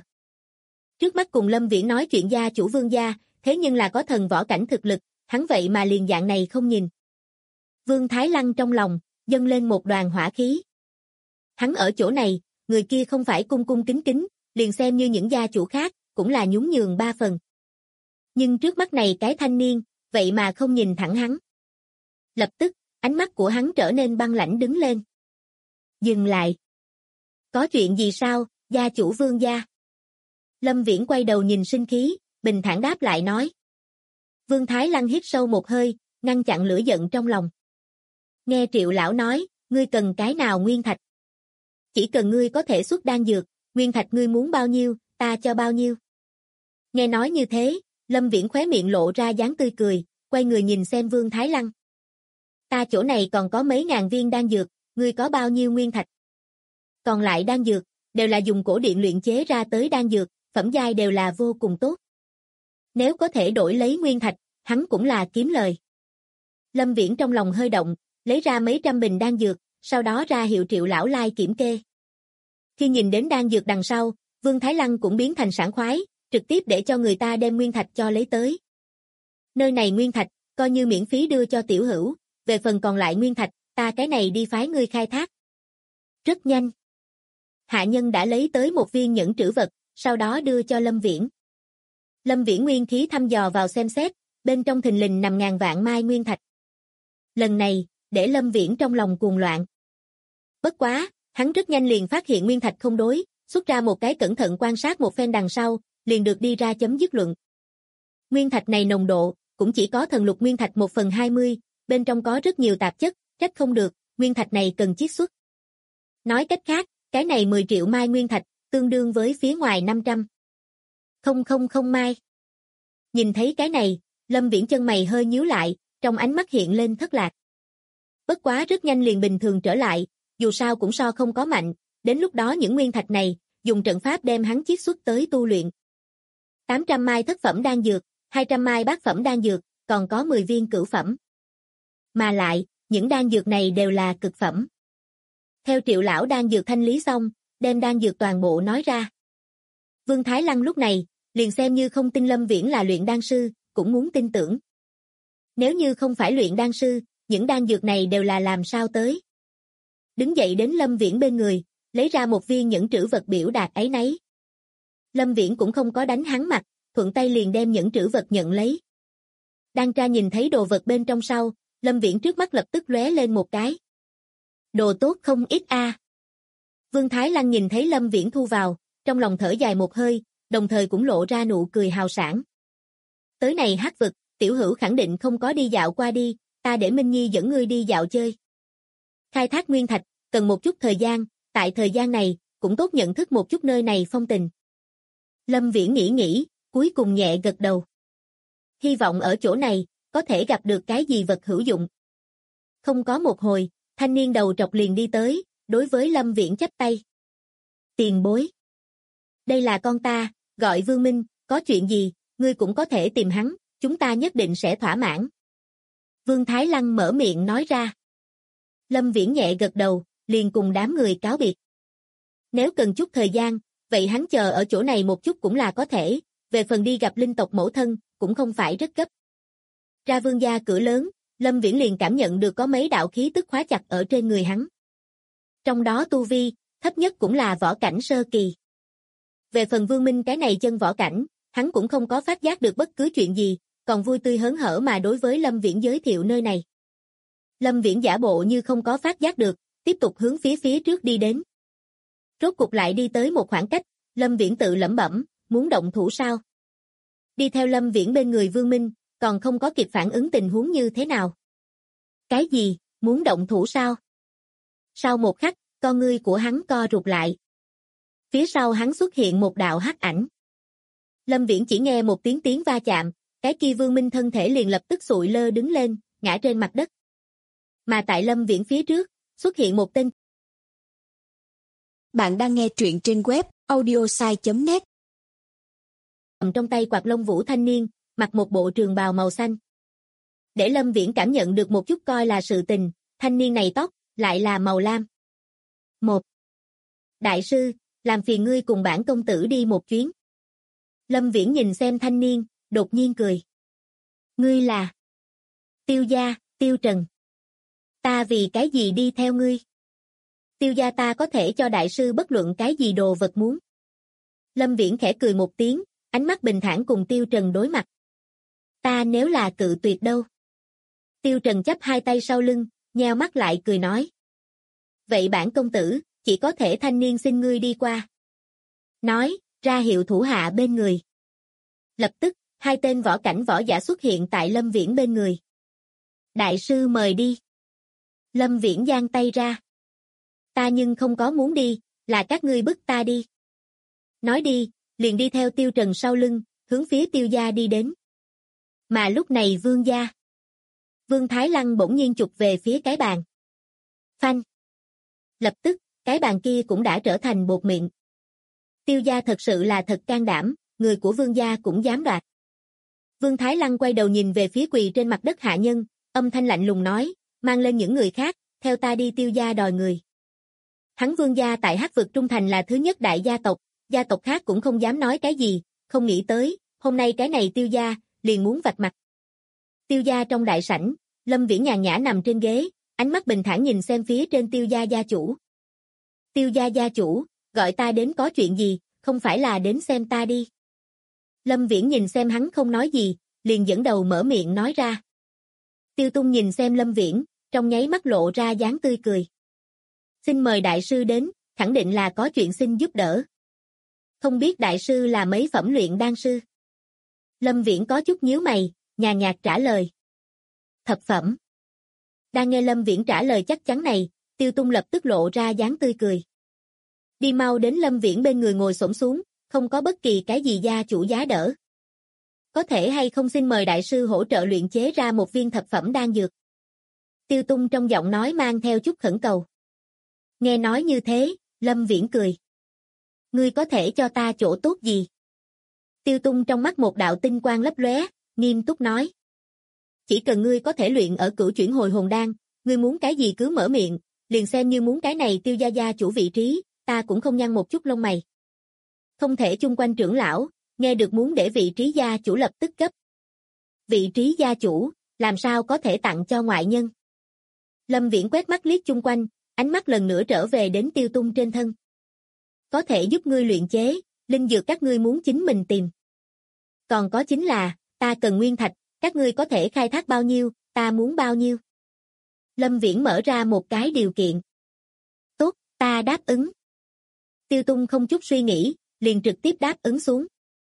Trước mắt cùng Lâm Viễn nói chuyện gia chủ Vương gia, thế nhưng là có thần võ cảnh thực lực, hắn vậy mà liền dạng này không nhìn. Vương Thái Lăng trong lòng, dâng lên một đoàn hỏa khí. Hắn ở chỗ này, người kia không phải cung cung kính kính, liền xem như những gia chủ khác, cũng là nhún nhường ba phần. Nhưng trước mắt này cái thanh niên, vậy mà không nhìn thẳng hắn. Lập tức, ánh mắt của hắn trở nên băng lãnh đứng lên. Dừng lại. Có chuyện gì sao, gia chủ Vương gia? Lâm Viễn quay đầu nhìn sinh khí, bình thản đáp lại nói. Vương Thái Lăng hít sâu một hơi, ngăn chặn lửa giận trong lòng. Nghe Triệu lão nói, ngươi cần cái nào nguyên thạch? Chỉ cần ngươi có thể xuất đan dược, nguyên thạch ngươi muốn bao nhiêu, ta cho bao nhiêu. Nghe nói như thế, Lâm Viễn khóe miệng lộ ra dáng tươi cười, quay người nhìn xem Vương Thái Lăng. Ta chỗ này còn có mấy ngàn viên đan dược, ngươi có bao nhiêu nguyên thạch? Còn lại đan dược, đều là dùng cổ điện luyện chế ra tới đan dược, phẩm giai đều là vô cùng tốt. Nếu có thể đổi lấy nguyên thạch, hắn cũng là kiếm lời. Lâm Viễn trong lòng hơi động, lấy ra mấy trăm bình đan dược, sau đó ra hiệu Triệu lão lai kiểm kê. Khi nhìn đến đan dược đằng sau, Vương Thái Lăng cũng biến thành sảng khoái, trực tiếp để cho người ta đem nguyên thạch cho lấy tới. Nơi này nguyên thạch, coi như miễn phí đưa cho tiểu hữu, về phần còn lại nguyên thạch, ta cái này đi phái ngươi khai thác. Rất nhanh. Hạ nhân đã lấy tới một viên nhẫn trữ vật, sau đó đưa cho Lâm Viễn. Lâm Viễn nguyên khí thăm dò vào xem xét, bên trong thình lình nằm ngàn vạn mai nguyên thạch. Lần này, để Lâm Viễn trong lòng cuồng loạn. Bất quá, hắn rất nhanh liền phát hiện nguyên thạch không đối, xuất ra một cái cẩn thận quan sát một phen đằng sau, liền được đi ra chấm dứt luận. Nguyên thạch này nồng độ, cũng chỉ có thần lục nguyên thạch 1/20, bên trong có rất nhiều tạp chất, trách không được, nguyên thạch này cần chiết xuất. Nói cách khác, cái này 10 triệu mai nguyên thạch, tương đương với phía ngoài 500. Không mai. Nhìn thấy cái này, Lâm Viễn chân mày hơi nhíu lại, trong ánh mắt hiện lên thất lạc. Bất quá rất nhanh liền bình thường trở lại, dù sao cũng so không có mạnh, đến lúc đó những nguyên thạch này, dùng trận pháp đem hắn chiết xuất tới tu luyện. 800 mai thất phẩm đan dược, 200 mai bát phẩm đan dược, còn có 10 viên cửu phẩm. Mà lại, những đan dược này đều là cực phẩm. Theo Triệu lão đan dược thanh lý xong, đem đan dược toàn bộ nói ra. Vương Thái Lăng lúc này, liền xem như không tin Lâm Viễn là luyện đan sư, cũng muốn tin tưởng. Nếu như không phải luyện đan sư, những đan dược này đều là làm sao tới. Đứng dậy đến Lâm Viễn bên người, lấy ra một viên nhẫn trữ vật biểu đạt áy náy. Lâm Viễn cũng không có đánh hắn mặt, thuận tay liền đem nhẫn trữ vật nhận lấy. Đan tra nhìn thấy đồ vật bên trong sau, Lâm Viễn trước mắt lập tức lóe lên một cái. Đồ tốt không ít a. Vương Thái Lăng nhìn thấy Lâm Viễn thu vào, trong lòng thở dài một hơi, đồng thời cũng lộ ra nụ cười hào sảng. Tới này hắc vực, tiểu hữu khẳng định không có đi dạo qua đi, ta để Minh Nhi dẫn ngươi đi dạo chơi. Khai thác nguyên thạch, cần một chút thời gian, tại thời gian này, cũng tốt nhận thức một chút nơi này phong tình. Lâm Viễn nghĩ, cuối cùng nhẹ gật đầu. Hy vọng ở chỗ này, có thể gặp được cái gì vật hữu dụng. Không có một hồi, thanh niên đầu trọc liền đi tới, đối với Lâm Viễn chắp tay. Tiền bối. Đây là con ta, gọi Vương Minh, có chuyện gì, ngươi cũng có thể tìm hắn, chúng ta nhất định sẽ thỏa mãn. Vương Thái Lăng mở miệng nói ra. Lâm Viễn nhẹ gật đầu, liền cùng đám người cáo biệt. Nếu cần chút thời gian, vậy hắn chờ ở chỗ này một chút cũng là có thể, về phần đi gặp linh tộc mẫu thân, cũng không phải rất gấp. Ra vương gia cửa lớn, Lâm Viễn liền cảm nhận được có mấy đạo khí tức khóa chặt ở trên người hắn. Trong đó tu vi, thấp nhất cũng là võ cảnh sơ kỳ. Về phần Vương Minh cái này chân võ cảnh, hắn cũng không có phát giác được bất cứ chuyện gì, còn vui tươi hớn hở mà đối với Lâm Viễn giới thiệu nơi này. Lâm Viễn giả bộ như không có phát giác được, tiếp tục hướng phía trước đi đến. Rốt cục lại đi tới một khoảng cách, Lâm Viễn tự lẩm bẩm, muốn động thủ sao? Đi theo Lâm Viễn bên người Vương Minh, còn không có kịp phản ứng tình huống như thế nào. Cái gì, muốn động thủ sao? Sau một khắc, con ngươi của hắn co rụt lại. Phía sau hắn xuất hiện một đạo hắc ảnh. Lâm Viễn chỉ nghe một tiếng va chạm, cái kia Vương Minh thân thể liền lập tức sụi lơ đứng lên, ngã trên mặt đất. Mà tại Lâm Viễn phía trước, xuất hiện một tên. Bạn đang nghe truyện trên web audiosai.net. Trong tay quạt lông vũ thanh niên, mặc một bộ trường bào màu xanh. Để Lâm Viễn cảm nhận được một chút coi là sự tình, thanh niên này tóc, lại là màu lam. Một. Đại sư, làm phiền ngươi cùng bản công tử đi một chuyến. Lâm Viễn nhìn xem thanh niên, đột nhiên cười. Ngươi là Tiêu gia, Tiêu Trần. Ta vì cái gì đi theo ngươi? Tiêu gia ta có thể cho đại sư bất luận cái gì đồ vật muốn. Lâm Viễn khẽ cười một tiếng, ánh mắt bình thản cùng Tiêu Trần đối mặt. Ta nếu là cự tuyệt đâu? Tiêu Trần chắp hai tay sau lưng, nheo mắt lại cười nói. Vậy bản công tử, chỉ có thể thanh niên xin ngươi đi qua. Nói, ra hiệu thủ hạ bên người. Lập tức, hai tên võ cảnh võ giả xuất hiện tại Lâm Viễn bên người. Đại sư mời đi. Lâm Viễn giang tay ra. Ta nhưng không có muốn đi, là các ngươi bức ta đi. Nói đi, liền đi theo Tiêu Trần sau lưng, hướng phía Tiêu gia đi đến. Mà lúc này Vương gia. Vương Thái Lăng bỗng nhiên chụp về phía cái bàn. Phanh. Lập tức, cái bàn kia cũng đã trở thành bột mịn. Tiêu gia thật sự là thật can đảm, người của Vương gia cũng dám đoạt. Vương Thái Lăng quay đầu nhìn về phía quỳ trên mặt đất hạ nhân, âm thanh lạnh lùng nói, mang lên những người khác, theo ta đi Tiêu gia đòi người. Hắn Vương gia tại Hắc vực Trung Thành là thứ nhất đại gia tộc khác cũng không dám nói cái gì, không nghĩ tới, hôm nay cái này Tiêu gia, liền muốn vạch mặt. Tiêu gia trong đại sảnh, Lâm Viễn nhàn nhã nằm trên ghế, ánh mắt bình thản nhìn xem phía trên Tiêu gia gia chủ. Tiêu gia gia chủ, gọi ta đến có chuyện gì, không phải là đến xem ta đi. Lâm Viễn nhìn xem hắn không nói gì, liền dẫn đầu mở miệng nói ra. Tiêu Tung nhìn xem Lâm Viễn, trong nháy mắt lộ ra dáng tươi cười. Xin mời đại sư đến, khẳng định là có chuyện xin giúp đỡ. Không biết đại sư là mấy phẩm luyện đan sư? Lâm Viễn có chút nhíu mày, nhàn nhạt trả lời. Thập phẩm. Đang nghe Lâm Viễn trả lời chắc chắn này, Tiêu Tung lập tức lộ ra dáng tươi cười. Đi mau đến Lâm Viễn bên người ngồi xổm xuống, không có bất kỳ cái gì gia chủ giá đỡ. Có thể hay không xin mời đại sư hỗ trợ luyện chế ra một viên thập phẩm đan dược? Tiêu Tung trong giọng nói mang theo chút khẩn cầu. Nghe nói như thế, Lâm Viễn cười. Ngươi có thể cho ta chỗ tốt gì? Tiêu Tung trong mắt một đạo tinh quang lấp lóe, nghiêm túc nói. Chỉ cần ngươi có thể luyện ở Cửu Chuyển Hồi Hồn Đan, ngươi muốn cái gì cứ mở miệng, liền xem như muốn cái này Tiêu gia gia chủ vị trí, ta cũng không nhăn một chút lông mày. Không thể chung quanh trưởng lão, nghe được muốn để vị trí gia chủ lập tức cấp. Vị trí gia chủ, làm sao có thể tặng cho ngoại nhân? Lâm Viễn quét mắt liếc chung quanh, ánh mắt lần nữa trở về đến Tiêu Tung trên thân. Có thể giúp ngươi luyện chế, linh dược các ngươi muốn chính mình tìm. Còn có chính là, ta cần nguyên thạch, các ngươi có thể khai thác bao nhiêu, ta muốn bao nhiêu. Lâm Viễn mở ra một cái điều kiện. Tốt, ta đáp ứng. Tiêu Tung không chút suy nghĩ, liền trực tiếp đáp ứng xuống.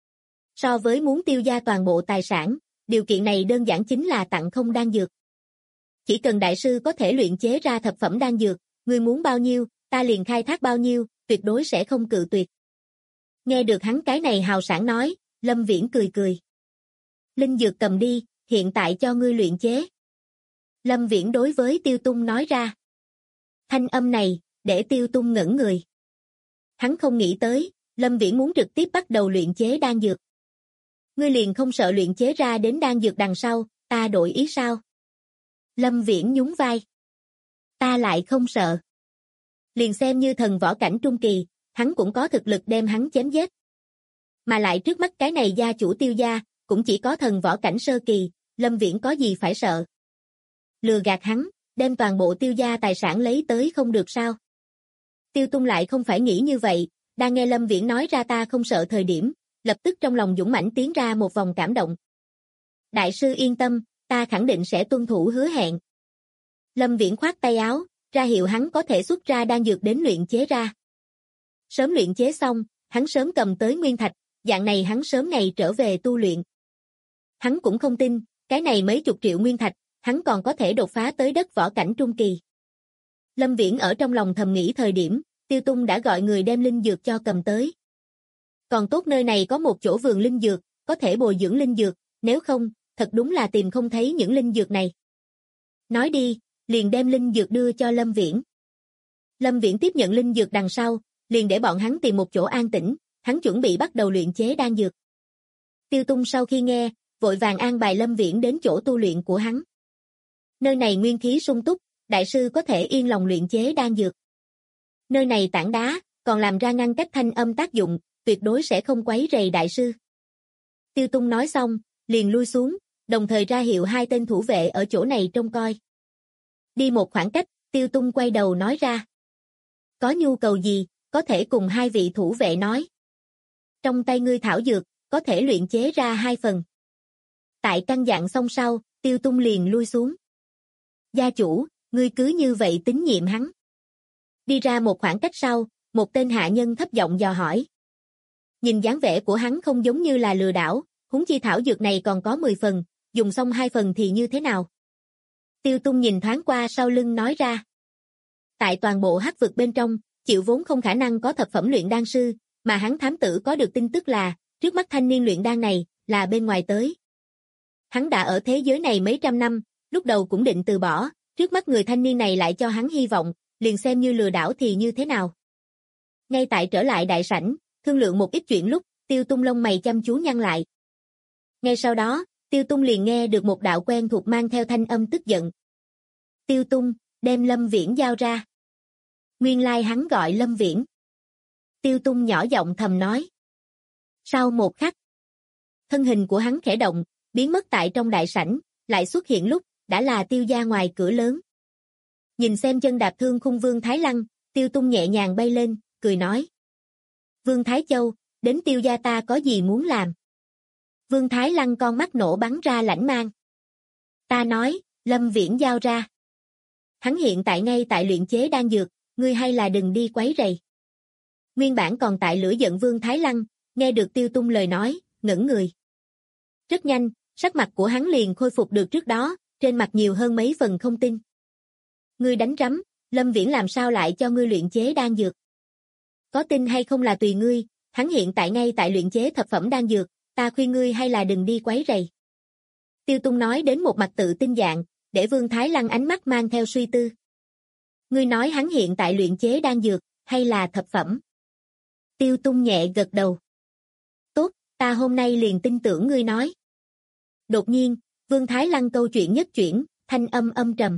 So với muốn Tiêu gia toàn bộ tài sản, điều kiện này đơn giản chính là tặng không đan dược. Chỉ cần đại sư có thể luyện chế ra thập phẩm đan dược, ngươi muốn bao nhiêu, ta liền khai thác bao nhiêu, tuyệt đối sẽ không cự tuyệt. Nghe được hắn cái này hào sảng nói, Lâm Viễn cười cười. Linh dược cầm đi, hiện tại cho ngươi luyện chế. Lâm Viễn đối với Tiêu Tung nói ra. Thanh âm này, để Tiêu Tung ngẩn người. Hắn không nghĩ tới, Lâm Viễn muốn trực tiếp bắt đầu luyện chế đan dược. Ngươi liền không sợ luyện chế ra đến đan dược đằng sau, ta đổi ý sao? Lâm Viễn nhún vai. Ta lại không sợ. Liền xem như thần võ cảnh trung kỳ, hắn cũng có thực lực đem hắn chém giết. Mà lại trước mắt cái này gia chủ Tiêu gia, cũng chỉ có thần võ cảnh sơ kỳ, Lâm Viễn có gì phải sợ? Lừa gạt hắn, đem toàn bộ Tiêu gia tài sản lấy tới không được sao? Tiêu Tung lại không phải nghĩ như vậy, đang nghe Lâm Viễn nói ra ta không sợ thời điểm, lập tức trong lòng dũng mãnh tiến ra một vòng cảm động. Đại sư yên tâm, ta khẳng định sẽ tuân thủ hứa hẹn. Lâm Viễn khoát tay áo, ra hiệu hắn có thể xuất ra đan dược đến luyện chế ra. Sớm luyện chế xong, hắn sớm cầm tới nguyên thạch, dạng này hắn sớm ngày trở về tu luyện. Hắn cũng không tin, cái này mấy chục triệu nguyên thạch, hắn còn có thể đột phá tới đất võ cảnh trung kỳ. Lâm Viễn ở trong lòng thầm nghĩ thời điểm, Tiêu Tung đã gọi người đem linh dược cho cầm tới. Còn tốt nơi này có một chỗ vườn linh dược, có thể bồi dưỡng linh dược, nếu không, thật đúng là tìm không thấy những linh dược này. Nói đi, liền đem linh dược đưa cho Lâm Viễn. Lâm Viễn tiếp nhận linh dược đằng sau, liền để bọn hắn tìm một chỗ an tĩnh, hắn chuẩn bị bắt đầu luyện chế đan dược. Tiêu Tung sau khi nghe, vội vàng an bài Lâm Viễn đến chỗ tu luyện của hắn. Nơi này nguyên khí sung túc, đại sư có thể yên lòng luyện chế đan dược. Nơi này tảng đá, còn làm ra ngăn cách thanh âm tác dụng, tuyệt đối sẽ không quấy rầy đại sư. Tiêu Tung nói xong, liền lui xuống, đồng thời ra hiệu hai tên thủ vệ ở chỗ này trông coi. Đi một khoảng cách, Tiêu Tung quay đầu nói ra. Có nhu cầu gì, có thể cùng hai vị thủ vệ nói. Trong tay ngươi thảo dược, có thể luyện chế ra 2 phần. Tại căn dặn xong sau, Tiêu Tung liền lui xuống. Gia chủ, ngươi cứ như vậy tín nhiệm hắn. Đi ra một khoảng cách sau, một tên hạ nhân thấp giọng dò hỏi. Nhìn dáng vẻ của hắn không giống như là lừa đảo, huống chi thảo dược này còn có 10 phần, dùng xong 2 phần thì như thế nào? Tiêu Tung nhìn thoáng qua sau lưng nói ra. Tại toàn bộ hắc vực bên trong, chịu vốn không khả năng có thập phẩm luyện đan sư, mà hắn thám tử có được tin tức là, trước mắt thanh niên luyện đan này, là bên ngoài tới. Hắn đã ở thế giới này mấy trăm năm, lúc đầu cũng định từ bỏ, trước mắt người thanh niên này lại cho hắn hy vọng, liền xem như lừa đảo thì như thế nào. Ngay tại trở lại đại sảnh, thương lượng một ít chuyện lúc, Tiêu Tung lông mày chăm chú nhăn lại. Ngay sau đó, Tiêu Tung liền nghe được một đạo quen thuộc mang theo thanh âm tức giận. Tiêu Tung, đem Lâm Viễn giao ra. Nguyên lai hắn gọi Lâm Viễn. Tiêu Tung nhỏ giọng thầm nói. Sau một khắc, thân hình của hắn khẽ động, biến mất tại trong đại sảnh, lại xuất hiện lúc, đã là Tiêu gia ngoài cửa lớn. Nhìn xem chân đạp thương khung Vương Thái Lăng, Tiêu Tung nhẹ nhàng bay lên, cười nói. Vương Thái Châu, đến Tiêu gia ta có gì muốn làm? Vương Thái Lăng con mắt nổ bắn ra lãnh mang. Ta nói, Lâm Viễn giao ra. Hắn hiện tại ngay tại luyện chế đan dược, ngươi hay là đừng đi quấy rầy. Nguyên bản còn tại lửa giận Vương Thái Lăng, nghe được Tiêu Tung lời nói, ngẩn người. Rất nhanh, sắc mặt của hắn liền khôi phục được trước đó, trên mặt nhiều hơn mấy phần không tin. Ngươi đánh rắm, Lâm Viễn làm sao lại cho ngươi luyện chế đan dược? Có tin hay không là tùy ngươi, hắn hiện tại ngay tại luyện chế thập phẩm đan dược, ta khuyên ngươi hay là đừng đi quấy rầy. Tiêu Tung nói đến một mặt tự tin dạng, để Vương Thái Lăng ánh mắt mang theo suy tư. Ngươi nói hắn hiện tại luyện chế đan dược, hay là thập phẩm? Tiêu Tung nhẹ gật đầu. Tốt, ta hôm nay liền tin tưởng ngươi nói. Đột nhiên, Vương Thái Lăng câu chuyện nhất chuyển, thanh âm âm trầm.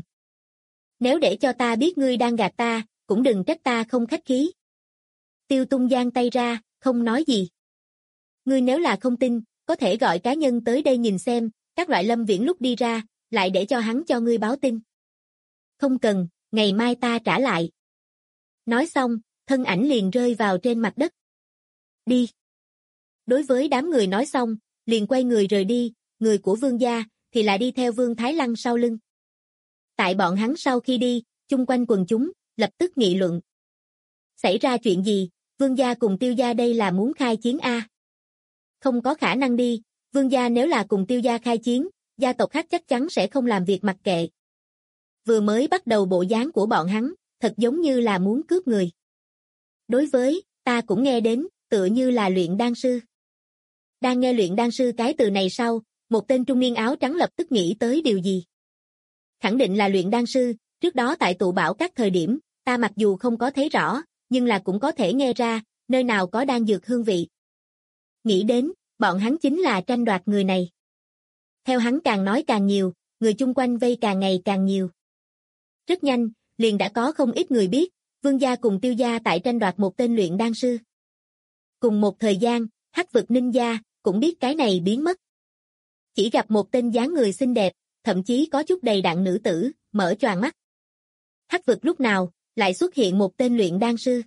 Nếu để cho ta biết ngươi đang gạt ta, cũng đừng trách ta không khách khí. Tiêu Tung giang tay ra, không nói gì. Ngươi nếu là không tin, có thể gọi cá nhân tới đây nhìn xem, các loại Lâm Viễn lúc đi ra, lại để cho hắn cho ngươi báo tin. Không cần, ngày mai ta trả lại. Nói xong, thân ảnh liền rơi vào trên mặt đất. Đi. Đối với đám người nói xong, liền quay người rời đi, người của Vương gia thì lại đi theo Vương Thái Lăng sau lưng. Tại bọn hắn sau khi đi, chung quanh quần chúng lập tức nghị luận. Xảy ra chuyện gì, Vương gia cùng Tiêu gia đây là muốn khai chiến a? Không có khả năng đi, Vương gia nếu là cùng Tiêu gia khai chiến, gia tộc khác chắc chắn sẽ không làm việc mặc kệ. Vừa mới bắt đầu bộ dáng của bọn hắn, thật giống như là muốn cướp người. Đối với, ta cũng nghe đến, tựa như là luyện đan sư. Đang nghe luyện đan sư cái từ này sau, một tên trung niên áo trắng lập tức nghĩ tới điều gì. Khẳng định là luyện đan sư, trước đó tại tụ bảo các thời điểm, ta mặc dù không có thấy rõ, nhưng là cũng có thể nghe ra, nơi nào có đan dược hương vị. Nghĩ đến, bọn hắn chính là tranh đoạt người này. Theo hắn càng nói càng nhiều, người chung quanh vây càng ngày càng nhiều. Rất nhanh, liền đã có không ít người biết, Vương gia cùng Tiêu gia tại tranh đoạt một tên luyện đan sư. Cùng một thời gian, Hắc vực Ninh gia cũng biết cái này biến mất. Chỉ gặp một tên dáng người xinh đẹp, thậm chí có chút đầy đặn nữ tử, mở choàng mắt. Hắc vực lúc nào lại xuất hiện một tên luyện đan sư?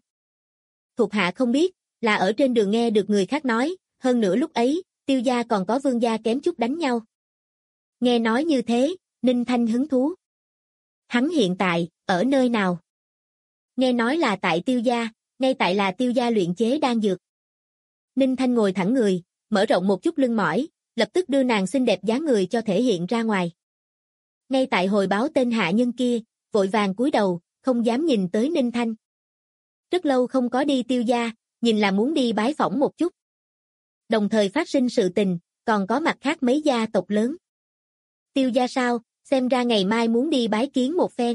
Thuộc hạ không biết, là ở trên đường nghe được người khác nói, hơn nữa lúc ấy, Tiêu gia còn có Vương gia kém chút đánh nhau. Nghe nói như thế, Ninh Thanh hứng thú. Hắn hiện tại, ở nơi nào? Nghe nói là tại Tiêu gia, ngay tại là Tiêu gia luyện chế đan dược. Ninh Thanh ngồi thẳng người, mở rộng một chút lưng mỏi, lập tức đưa nàng xinh đẹp dáng người cho thể hiện ra ngoài. Ngay tại hồi báo tên hạ nhân kia, vội vàng cúi đầu, không dám nhìn tới Ninh Thanh. Rất lâu không có đi Tiêu gia, nhìn là muốn đi bái phỏng một chút. Đồng thời phát sinh sự tình, còn có mặt khác mấy gia tộc lớn. Tiêu gia sao, xem ra ngày mai muốn đi bái kiến một phen.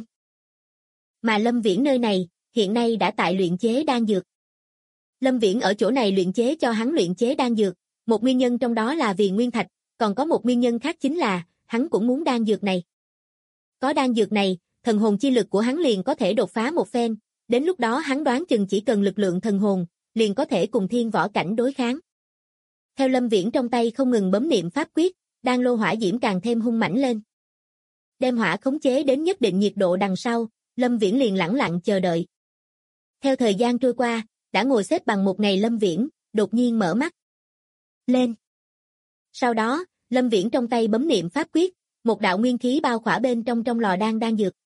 Mà Lâm Viễn nơi này, hiện nay đã tại luyện chế đan dược. Lâm Viễn ở chỗ này luyện chế cho hắn luyện chế đan dược, một nguyên nhân trong đó là vì nguyên thạch, còn có một nguyên nhân khác chính là, hắn cũng muốn đan dược này. Có đan dược này, thần hồn chi lực của hắn liền có thể đột phá một phen, đến lúc đó hắn đoán chừng chỉ cần lực lượng thần hồn, liền có thể cùng thiên võ cảnh đối kháng. Theo Lâm Viễn trong tay không ngừng bấm niệm pháp quyết, đan lô hỏa diễm càng thêm hung mãnh lên. Đem hỏa khống chế đến nhất định nhiệt độ đằng sau, Lâm Viễn liền lẳng lặng chờ đợi. Theo thời gian trôi qua, đã ngồi xếp bằng một ngày Lâm Viễn, đột nhiên mở mắt. Lên. Sau đó, Lâm Viễn trong tay bấm niệm pháp quyết, một đạo nguyên khí bao khỏa bên trong lò đan dược.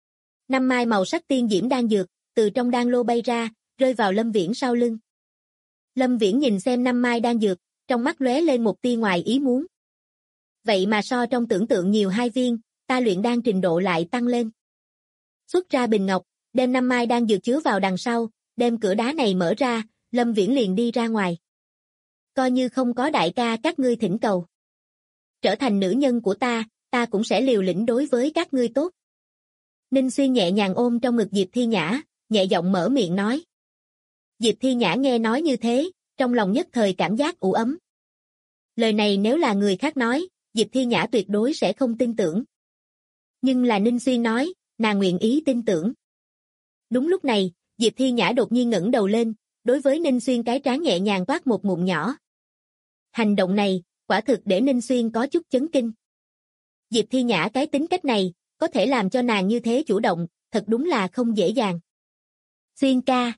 5 mai màu sắc tiên diễm đan dược, từ trong đan lô bay ra, rơi vào Lâm Viễn sau lưng. Lâm Viễn nhìn xem 5 mai đan dược, trong mắt lóe lên một tia ngoài ý muốn. Vậy mà so trong tưởng tượng nhiều 2 viên, ta luyện đan trình độ lại tăng lên. Xuất ra bình ngọc, đem 5 mai đan dược chứa vào đằng sau, đem cửa đá này mở ra, Lâm Viễn liền đi ra ngoài. Coi như không có đại ca các ngươi thỉnh cầu. Trở thành nữ nhân của ta cũng sẽ liều lĩnh đối với các ngươi tốt. Ninh Xuyên nhẹ nhàng ôm trong ngực Diệp Thi Nhã, nhẹ giọng mở miệng nói. Diệp Thi Nhã nghe nói như thế, trong lòng nhất thời cảm giác u ấm. Lời này nếu là người khác nói, Diệp Thi Nhã tuyệt đối sẽ không tin tưởng. Nhưng là Ninh Xuyên nói, nàng nguyện ý tin tưởng. Đúng lúc này, Diệp Thi Nhã đột nhiên ngẩng đầu lên, đối với Ninh Xuyên cái trán nhẹ nhàng toát một ngụm nhỏ. Hành động này, quả thực để Ninh Xuyên có chút chấn kinh. Diệp Thi Nhã cái tính cách này, có thể làm cho nàng như thế chủ động, thật đúng là không dễ dàng. Xuyên ca,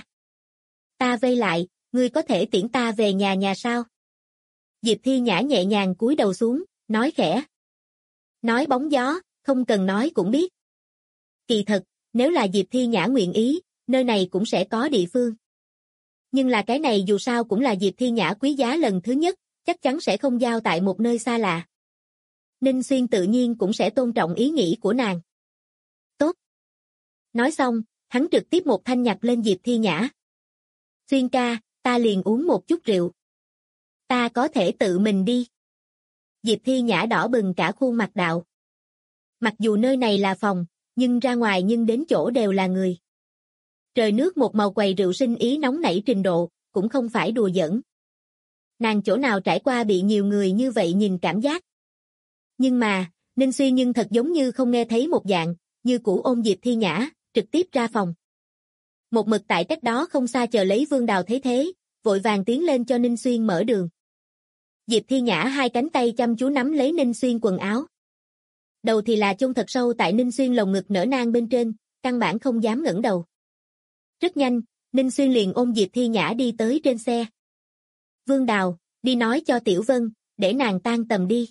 ta vây lại, ngươi có thể tiễn ta về nhà sao? Diệp Thi Nhã nhẹ nhàng cúi đầu xuống, nói khẽ. Nói bóng gió, không cần nói cũng biết. Kỳ thật, nếu là Diệp Thi Nhã nguyện ý, nơi này cũng sẽ có địa phương. Nhưng là cái này dù sao cũng là Diệp Thi Nhã quý giá lần thứ nhất, chắc chắn sẽ không giao tại một nơi xa lạ. Ninh Xuyên tự nhiên cũng sẽ tôn trọng ý nghĩ của nàng. Tốt. Nói xong, hắn trực tiếp một thanh nhặt lên Diệp Thi Nhã. Xuyên ca, ta liền uống một chút rượu. Ta có thể tự mình đi. Diệp Thi Nhã đỏ bừng cả khuôn mặt đạo. Mặc dù nơi này là phòng, nhưng ra ngoài nhưng đến chỗ đều là người. Trời nước một màu quầy rượu sinh ý nóng nảy trình độ, cũng không phải đùa giỡn. Nàng chỗ nào trải qua bị nhiều người như vậy nhìn cảm giác. Nhưng mà, Ninh Xuyên nhưng thật giống như không nghe thấy một dạng, như cũ ôm Diệp Thi Nhã, trực tiếp ra phòng. Một mực tại cách đó không xa chờ lấy Vương Đào thấy thế, vội vàng tiến lên cho Ninh Xuyên mở đường. Diệp Thi Nhã hai cánh tay chăm chú nắm lấy Ninh Xuyên quần áo. Đầu thì là chôn thật sâu tại Ninh Xuyên lồng ngực nở nang bên trên, căn bản không dám ngẩng đầu. Rất nhanh, Ninh Xuyên liền ôm Diệp Thi Nhã đi tới trên xe. Vương Đào, đi nói cho Tiểu Vân, để nàng tan tầm đi.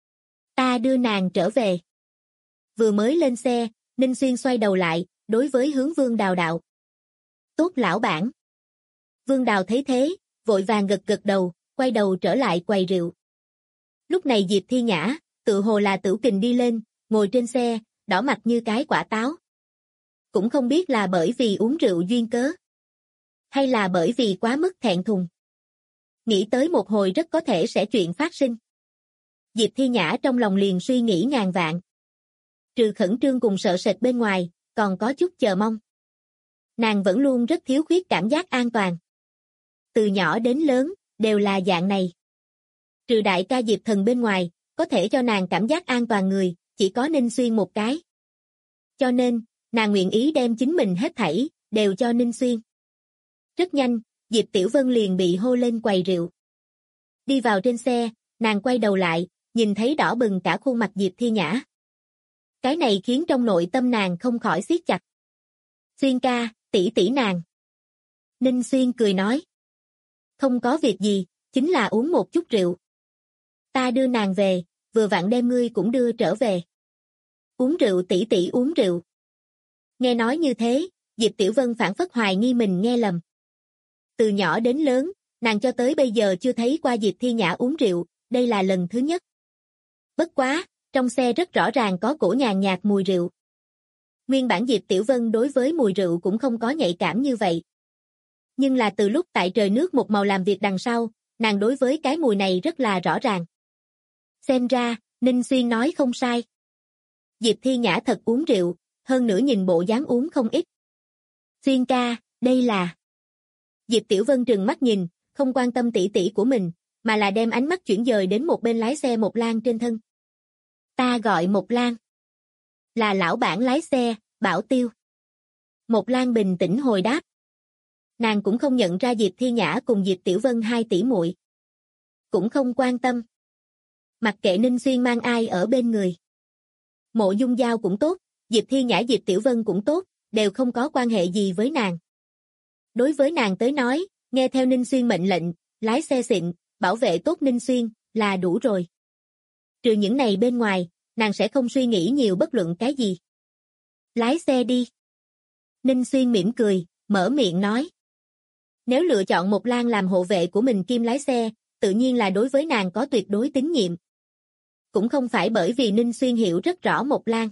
Ta đưa nàng trở về. Vừa mới lên xe, Ninh Xuyên xoay đầu lại, đối với hướng Vương Đào đạo. Tốt lão bản. Vương Đào thấy thế, vội vàng gật gật đầu, quay đầu trở lại quầy rượu. Lúc này Diệp Thi Nhã, tự hồ là Tửu Kình đi lên, ngồi trên xe, đỏ mặt như cái quả táo. Cũng không biết là bởi vì uống rượu duyên cớ, hay là bởi vì quá mức thẹn thùng. Nghĩ tới một hồi rất có thể sẽ chuyện phát sinh. Diệp Thi Nhã trong lòng liền suy nghĩ ngàn vạn. Trừ khẩn trương cùng sợ sệt bên ngoài, còn có chút chờ mong. Nàng vẫn luôn rất thiếu khuyết cảm giác an toàn. Từ nhỏ đến lớn, đều là dạng này. Trừ đại ca Diệp Thần bên ngoài, có thể cho nàng cảm giác an toàn người, chỉ có Ninh Xuyên một cái. Cho nên, nàng nguyện ý đem chính mình hết thảy, đều cho Ninh Xuyên. Rất nhanh, Diệp Tiểu Vân liền bị hô lên quầy rượu. Đi vào trên xe, nàng quay đầu lại, nhìn thấy đỏ bừng cả khuôn mặt Diệp Thi Nhã. Cái này khiến trong nội tâm nàng không khỏi siết chặt. Xuyên ca, tỷ tỷ nàng. Ninh Xuyên cười nói. Không có việc gì, chính là uống một chút rượu. Ta đưa nàng về, vừa vặn đem ngươi cũng đưa trở về. Uống rượu tỷ tỷ uống rượu. Nghe nói như thế, Diệp Tiểu Vân phản phất hoài nghi mình nghe lầm. Từ nhỏ đến lớn, nàng cho tới bây giờ chưa thấy qua Diệp Thi Nhã uống rượu, đây là lần thứ nhất. Bất quá, trong xe rất rõ ràng có cổ nhàn nhạt mùi rượu. Nguyên bản Diệp Tiểu Vân đối với mùi rượu cũng không có nhạy cảm như vậy. Nhưng là từ lúc tại trời nước một màu làm việc đằng sau, nàng đối với cái mùi này rất là rõ ràng. Xem ra, Ninh Xuyên nói không sai. Diệp Thi Nhã thật uống rượu, hơn nữa nhìn bộ dáng uống không ít. Xuyên ca, đây là... Diệp Tiểu Vân trừng mắt nhìn, không quan tâm tỷ tỷ của mình, mà là đem ánh mắt chuyển dời đến một bên lái xe Mộc Lan trên thân. Ta gọi Mộc Lan. Là lão bản lái xe, Bảo Tiêu. Mộc Lan bình tĩnh hồi đáp. Nàng cũng không nhận ra Diệp Thi Nhã cùng Diệp Tiểu Vân hai tỷ muội. Cũng không quan tâm. Mặc kệ Ninh Xuyên mang ai ở bên người. Mộ Dung Giao cũng tốt, Diệp Thi Nhã Diệp Tiểu Vân cũng tốt, đều không có quan hệ gì với nàng. Đối với nàng tới nói, nghe theo Ninh Xuyên mệnh lệnh, lái xe xịn, bảo vệ tốt Ninh Xuyên, là đủ rồi. Trừ những này bên ngoài, nàng sẽ không suy nghĩ nhiều bất luận cái gì. Lái xe đi. Ninh Xuyên mỉm cười, mở miệng nói. Nếu lựa chọn Mộc Lan làm hộ vệ của mình kiêm lái xe, tự nhiên là đối với nàng có tuyệt đối tín nhiệm. Cũng không phải bởi vì Ninh Xuyên hiểu rất rõ Mộc Lan,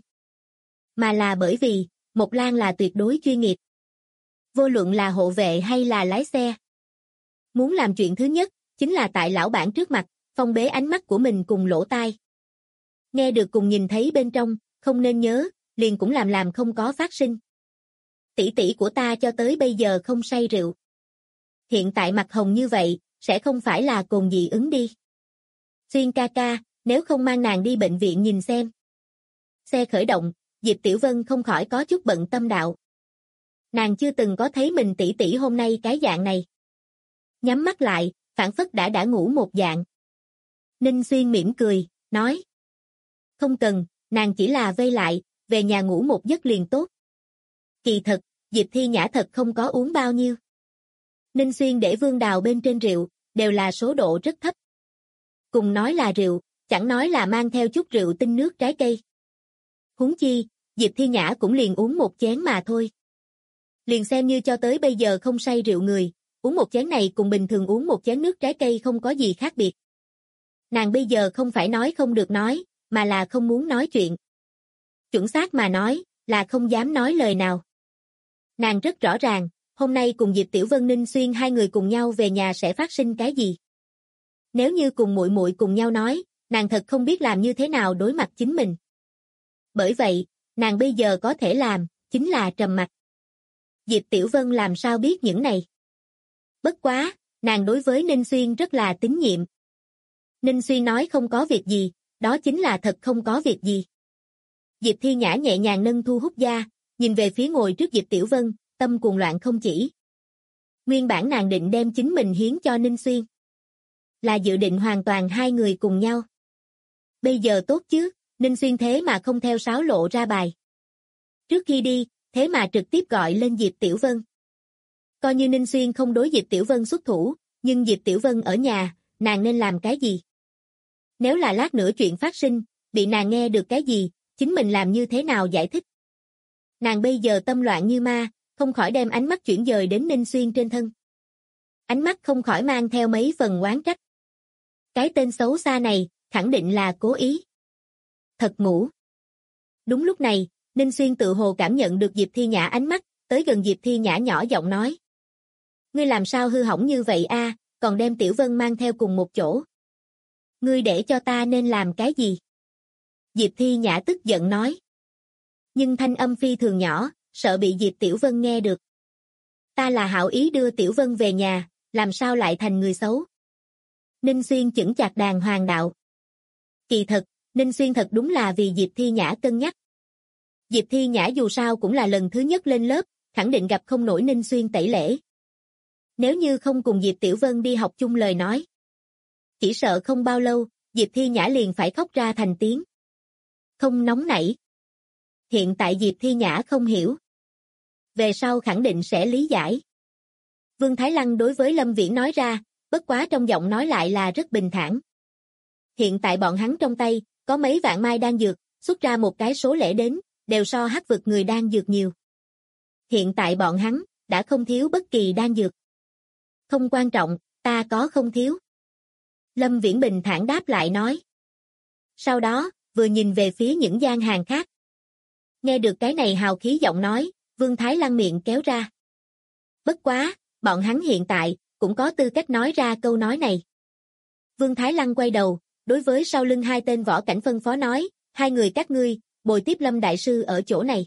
mà là bởi vì Mộc Lan là tuyệt đối chuyên nghiệp. Vô luận là hộ vệ hay là lái xe. Muốn làm chuyện thứ nhất, chính là tại lão bản trước mặt, phong bế ánh mắt của mình cùng lỗ tai. Nghe được cùng nhìn thấy bên trong, không nên nhớ, liền cũng làm không có phát sinh. Tỷ tỷ của ta cho tới bây giờ không say rượu. Hiện tại mặt hồng như vậy, sẽ không phải là cồn dị ứng đi. Xuyên ca ca, nếu không mang nàng đi bệnh viện nhìn xem. Xe khởi động, Diệp Tiểu Vân không khỏi có chút bận tâm đạo. Nàng chưa từng có thấy mình tỷ tỷ hôm nay cái dạng này. Nhắm mắt lại, phảng phất đã ngủ một dạng. Ninh Xuyên mỉm cười, nói. Không cần, nàng chỉ là vây lại, về nhà ngủ một giấc liền tốt. Kỳ thật, Diệp Thi Nhã thật không có uống bao nhiêu. Ninh Xuyên để Vương Đào bên trên rượu, đều là số độ rất thấp. Cùng nói là rượu, chẳng nói là mang theo chút rượu tinh nước trái cây. Huống chi, Diệp Thi Nhã cũng liền uống một chén mà thôi. Liền xem như cho tới bây giờ không say rượu người, uống một chén này cùng bình thường uống một chén nước trái cây không có gì khác biệt. Nàng bây giờ không phải nói không được nói, mà là không muốn nói chuyện. Chuẩn xác mà nói, là không dám nói lời nào. Nàng rất rõ ràng, hôm nay cùng Diệp Tiểu Vân Ninh Xuyên hai người cùng nhau về nhà sẽ phát sinh cái gì. Nếu như cùng muội muội cùng nhau nói, nàng thật không biết làm như thế nào đối mặt chính mình. Bởi vậy, nàng bây giờ có thể làm, chính là trầm mặc. Diệp Tiểu Vân làm sao biết những này? Bất quá, nàng đối với Ninh Xuyên rất là tín nhiệm. Ninh Xuyên nói không có việc gì, đó chính là thật không có việc gì. Diệp Thi Nhã nhẹ nhàng nâng Thu Hút da, nhìn về phía ngồi trước Diệp Tiểu Vân, tâm cuồng loạn không chỉ. Nguyên bản nàng định đem chính mình hiến cho Ninh Xuyên. Là dự định hoàn toàn hai người cùng nhau. Bây giờ tốt chứ, Ninh Xuyên thế mà không theo sáo lộ ra bài. Trước khi đi, thế mà trực tiếp gọi lên Diệp Tiểu Vân. Coi như Ninh Xuyên không đối Diệp Tiểu Vân xuất thủ, nhưng Diệp Tiểu Vân ở nhà, nàng nên làm cái gì? Nếu là lát nữa chuyện phát sinh, bị nàng nghe được cái gì, chính mình làm như thế nào giải thích? Nàng bây giờ tâm loạn như ma, không khỏi đem ánh mắt chuyển dời đến Ninh Xuyên trên thân. Ánh mắt không khỏi mang theo mấy phần oán trách. Cái tên xấu xa này, khẳng định là cố ý. Thật ngủ. Đúng lúc này, Ninh Xuyên tự hồ cảm nhận được Diệp Thi Nhã ánh mắt, tới gần Diệp Thi Nhã nhỏ giọng nói. Ngươi làm sao hư hỏng như vậy a, còn đem Tiểu Vân mang theo cùng một chỗ. Ngươi để cho ta nên làm cái gì? Diệp Thi Nhã tức giận nói. Nhưng thanh âm phi thường nhỏ, sợ bị Diệp Tiểu Vân nghe được. Ta là hảo ý đưa Tiểu Vân về nhà, làm sao lại thành người xấu? Ninh Xuyên chững chạc đàng hoàng đạo. Kỳ thật, Ninh Xuyên thật đúng là vì Diệp Thi Nhã cân nhắc. Diệp Thi Nhã dù sao cũng là lần thứ nhất lên lớp, khẳng định gặp không nổi Ninh Xuyên tẩy lễ. Nếu như không cùng Diệp Tiểu Vân đi học chung lời nói. Chỉ sợ không bao lâu, Diệp Thi Nhã liền phải khóc ra thành tiếng. Không nóng nảy. Hiện tại Diệp Thi Nhã không hiểu. Về sau khẳng định sẽ lý giải. Vương Thái Lăng đối với Lâm Viễn nói ra, bất quá trong giọng nói lại là rất bình thản. Hiện tại bọn hắn trong tay, có mấy vạn mai đan dược, xuất ra một cái số lẻ đến, đều so hắc vực người đan dược nhiều. Hiện tại bọn hắn, đã không thiếu bất kỳ đan dược. Không quan trọng, ta có không thiếu. Lâm Viễn bình thản đáp lại nói. Sau đó, vừa nhìn về phía những gian hàng khác. Nghe được cái này hào khí giọng nói, Vương Thái Lăng miệng kéo ra. Bất quá, bọn hắn hiện tại, cũng có tư cách nói ra câu nói này. Vương Thái Lăng quay đầu, đối với sau lưng hai tên võ cảnh phân phó nói, hai người các ngươi, bồi tiếp Lâm Đại Sư ở chỗ này.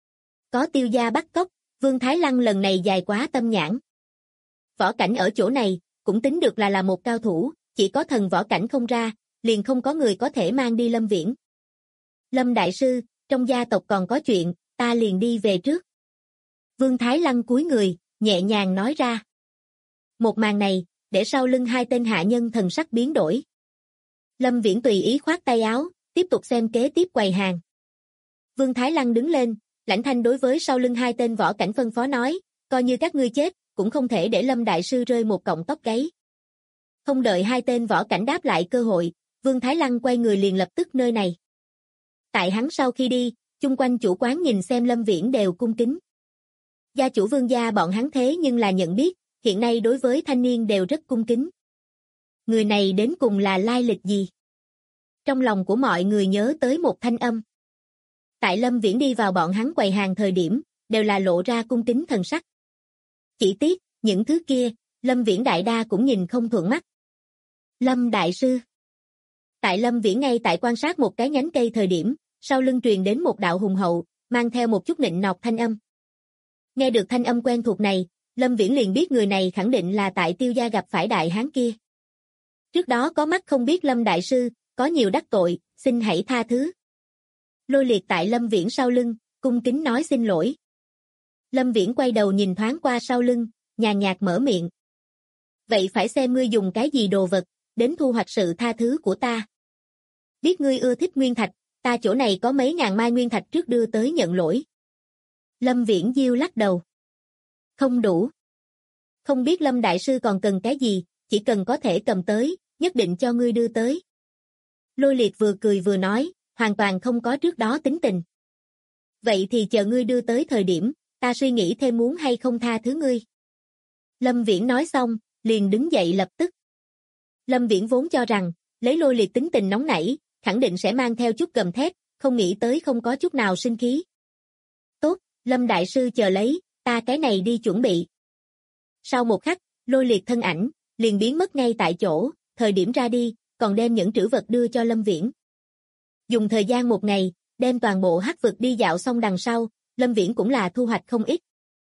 Có Tiêu gia bắt cóc, Vương Thái Lăng lần này dài quá tâm nhãn. Võ cảnh ở chỗ này, cũng tính được là một cao thủ, chỉ có thần võ cảnh không ra, liền không có người có thể mang đi Lâm Viễn. Lâm Đại Sư, trong gia tộc còn có chuyện, ta liền đi về trước. Vương Thái Lăng cúi người, nhẹ nhàng nói ra. Một màn này, để sau lưng hai tên hạ nhân thần sắc biến đổi. Lâm Viễn tùy ý khoát tay áo, tiếp tục xem kế tiếp quầy hàng. Vương Thái Lăng đứng lên, lãnh thanh đối với sau lưng hai tên võ cảnh phân phó nói, coi như các ngươi chết, cũng không thể để Lâm Đại Sư rơi một cọng tóc gáy. Không đợi hai tên võ cảnh đáp lại cơ hội, Vương Thái Lăng quay người liền lập tức nơi này. Tại hắn sau khi đi, chung quanh chủ quán nhìn xem Lâm Viễn đều cung kính. Gia chủ Vương gia bọn hắn thế nhưng là nhận biết, hiện nay đối với thanh niên đều rất cung kính. Người này đến cùng là lai lịch gì? Trong lòng của mọi người nhớ tới một thanh âm. Tại Lâm Viễn đi vào bọn hắn quầy hàng thời điểm, đều là lộ ra cung kính thần sắc. Chỉ tiếc, những thứ kia, Lâm Viễn đại đa cũng nhìn không thuận mắt. Lâm Đại Sư. Tại Lâm Viễn ngay tại quan sát một cái nhánh cây thời điểm, sau lưng truyền đến một đạo hùng hậu, mang theo một chút nịnh nọt thanh âm. Nghe được thanh âm quen thuộc này, Lâm Viễn liền biết người này khẳng định là tại Tiêu gia gặp phải đại hán kia. Trước đó có mắt không biết Lâm Đại Sư, có nhiều đắc tội, xin hãy tha thứ. Lôi Liệt tại Lâm Viễn sau lưng, cung kính nói xin lỗi. Lâm Viễn quay đầu nhìn thoáng qua sau lưng, nhàn nhạt mở miệng. Vậy phải xem ngươi dùng cái gì đồ vật, đến thu hoạch sự tha thứ của ta. Biết ngươi ưa thích nguyên thạch, ta chỗ này có mấy ngàn mai nguyên thạch trước đưa tới nhận lỗi. Lâm Viễn diêu lắc đầu. Không đủ. Không biết Lâm Đại Sư còn cần cái gì, chỉ cần có thể cầm tới, nhất định cho ngươi đưa tới. Lôi Liệt vừa cười vừa nói, hoàn toàn không có trước đó tính tình. Vậy thì chờ ngươi đưa tới thời điểm, ta suy nghĩ thêm muốn hay không tha thứ ngươi. Lâm Viễn nói xong, liền đứng dậy lập tức. Lâm Viễn vốn cho rằng, lấy Lôi Liệt tính tình nóng nảy, khẳng định sẽ mang theo chút gầm thét, không nghĩ tới không có chút nào sinh khí. Tốt, Lâm Đại Sư chờ lấy, ta cái này đi chuẩn bị. Sau một khắc, Lôi Liệt thân ảnh, liền biến mất ngay tại chỗ, thời điểm ra đi, còn đem những trữ vật đưa cho Lâm Viễn. Dùng thời gian một ngày, đem toàn bộ hắc vực đi dạo xong đằng sau, Lâm Viễn cũng là thu hoạch không ít.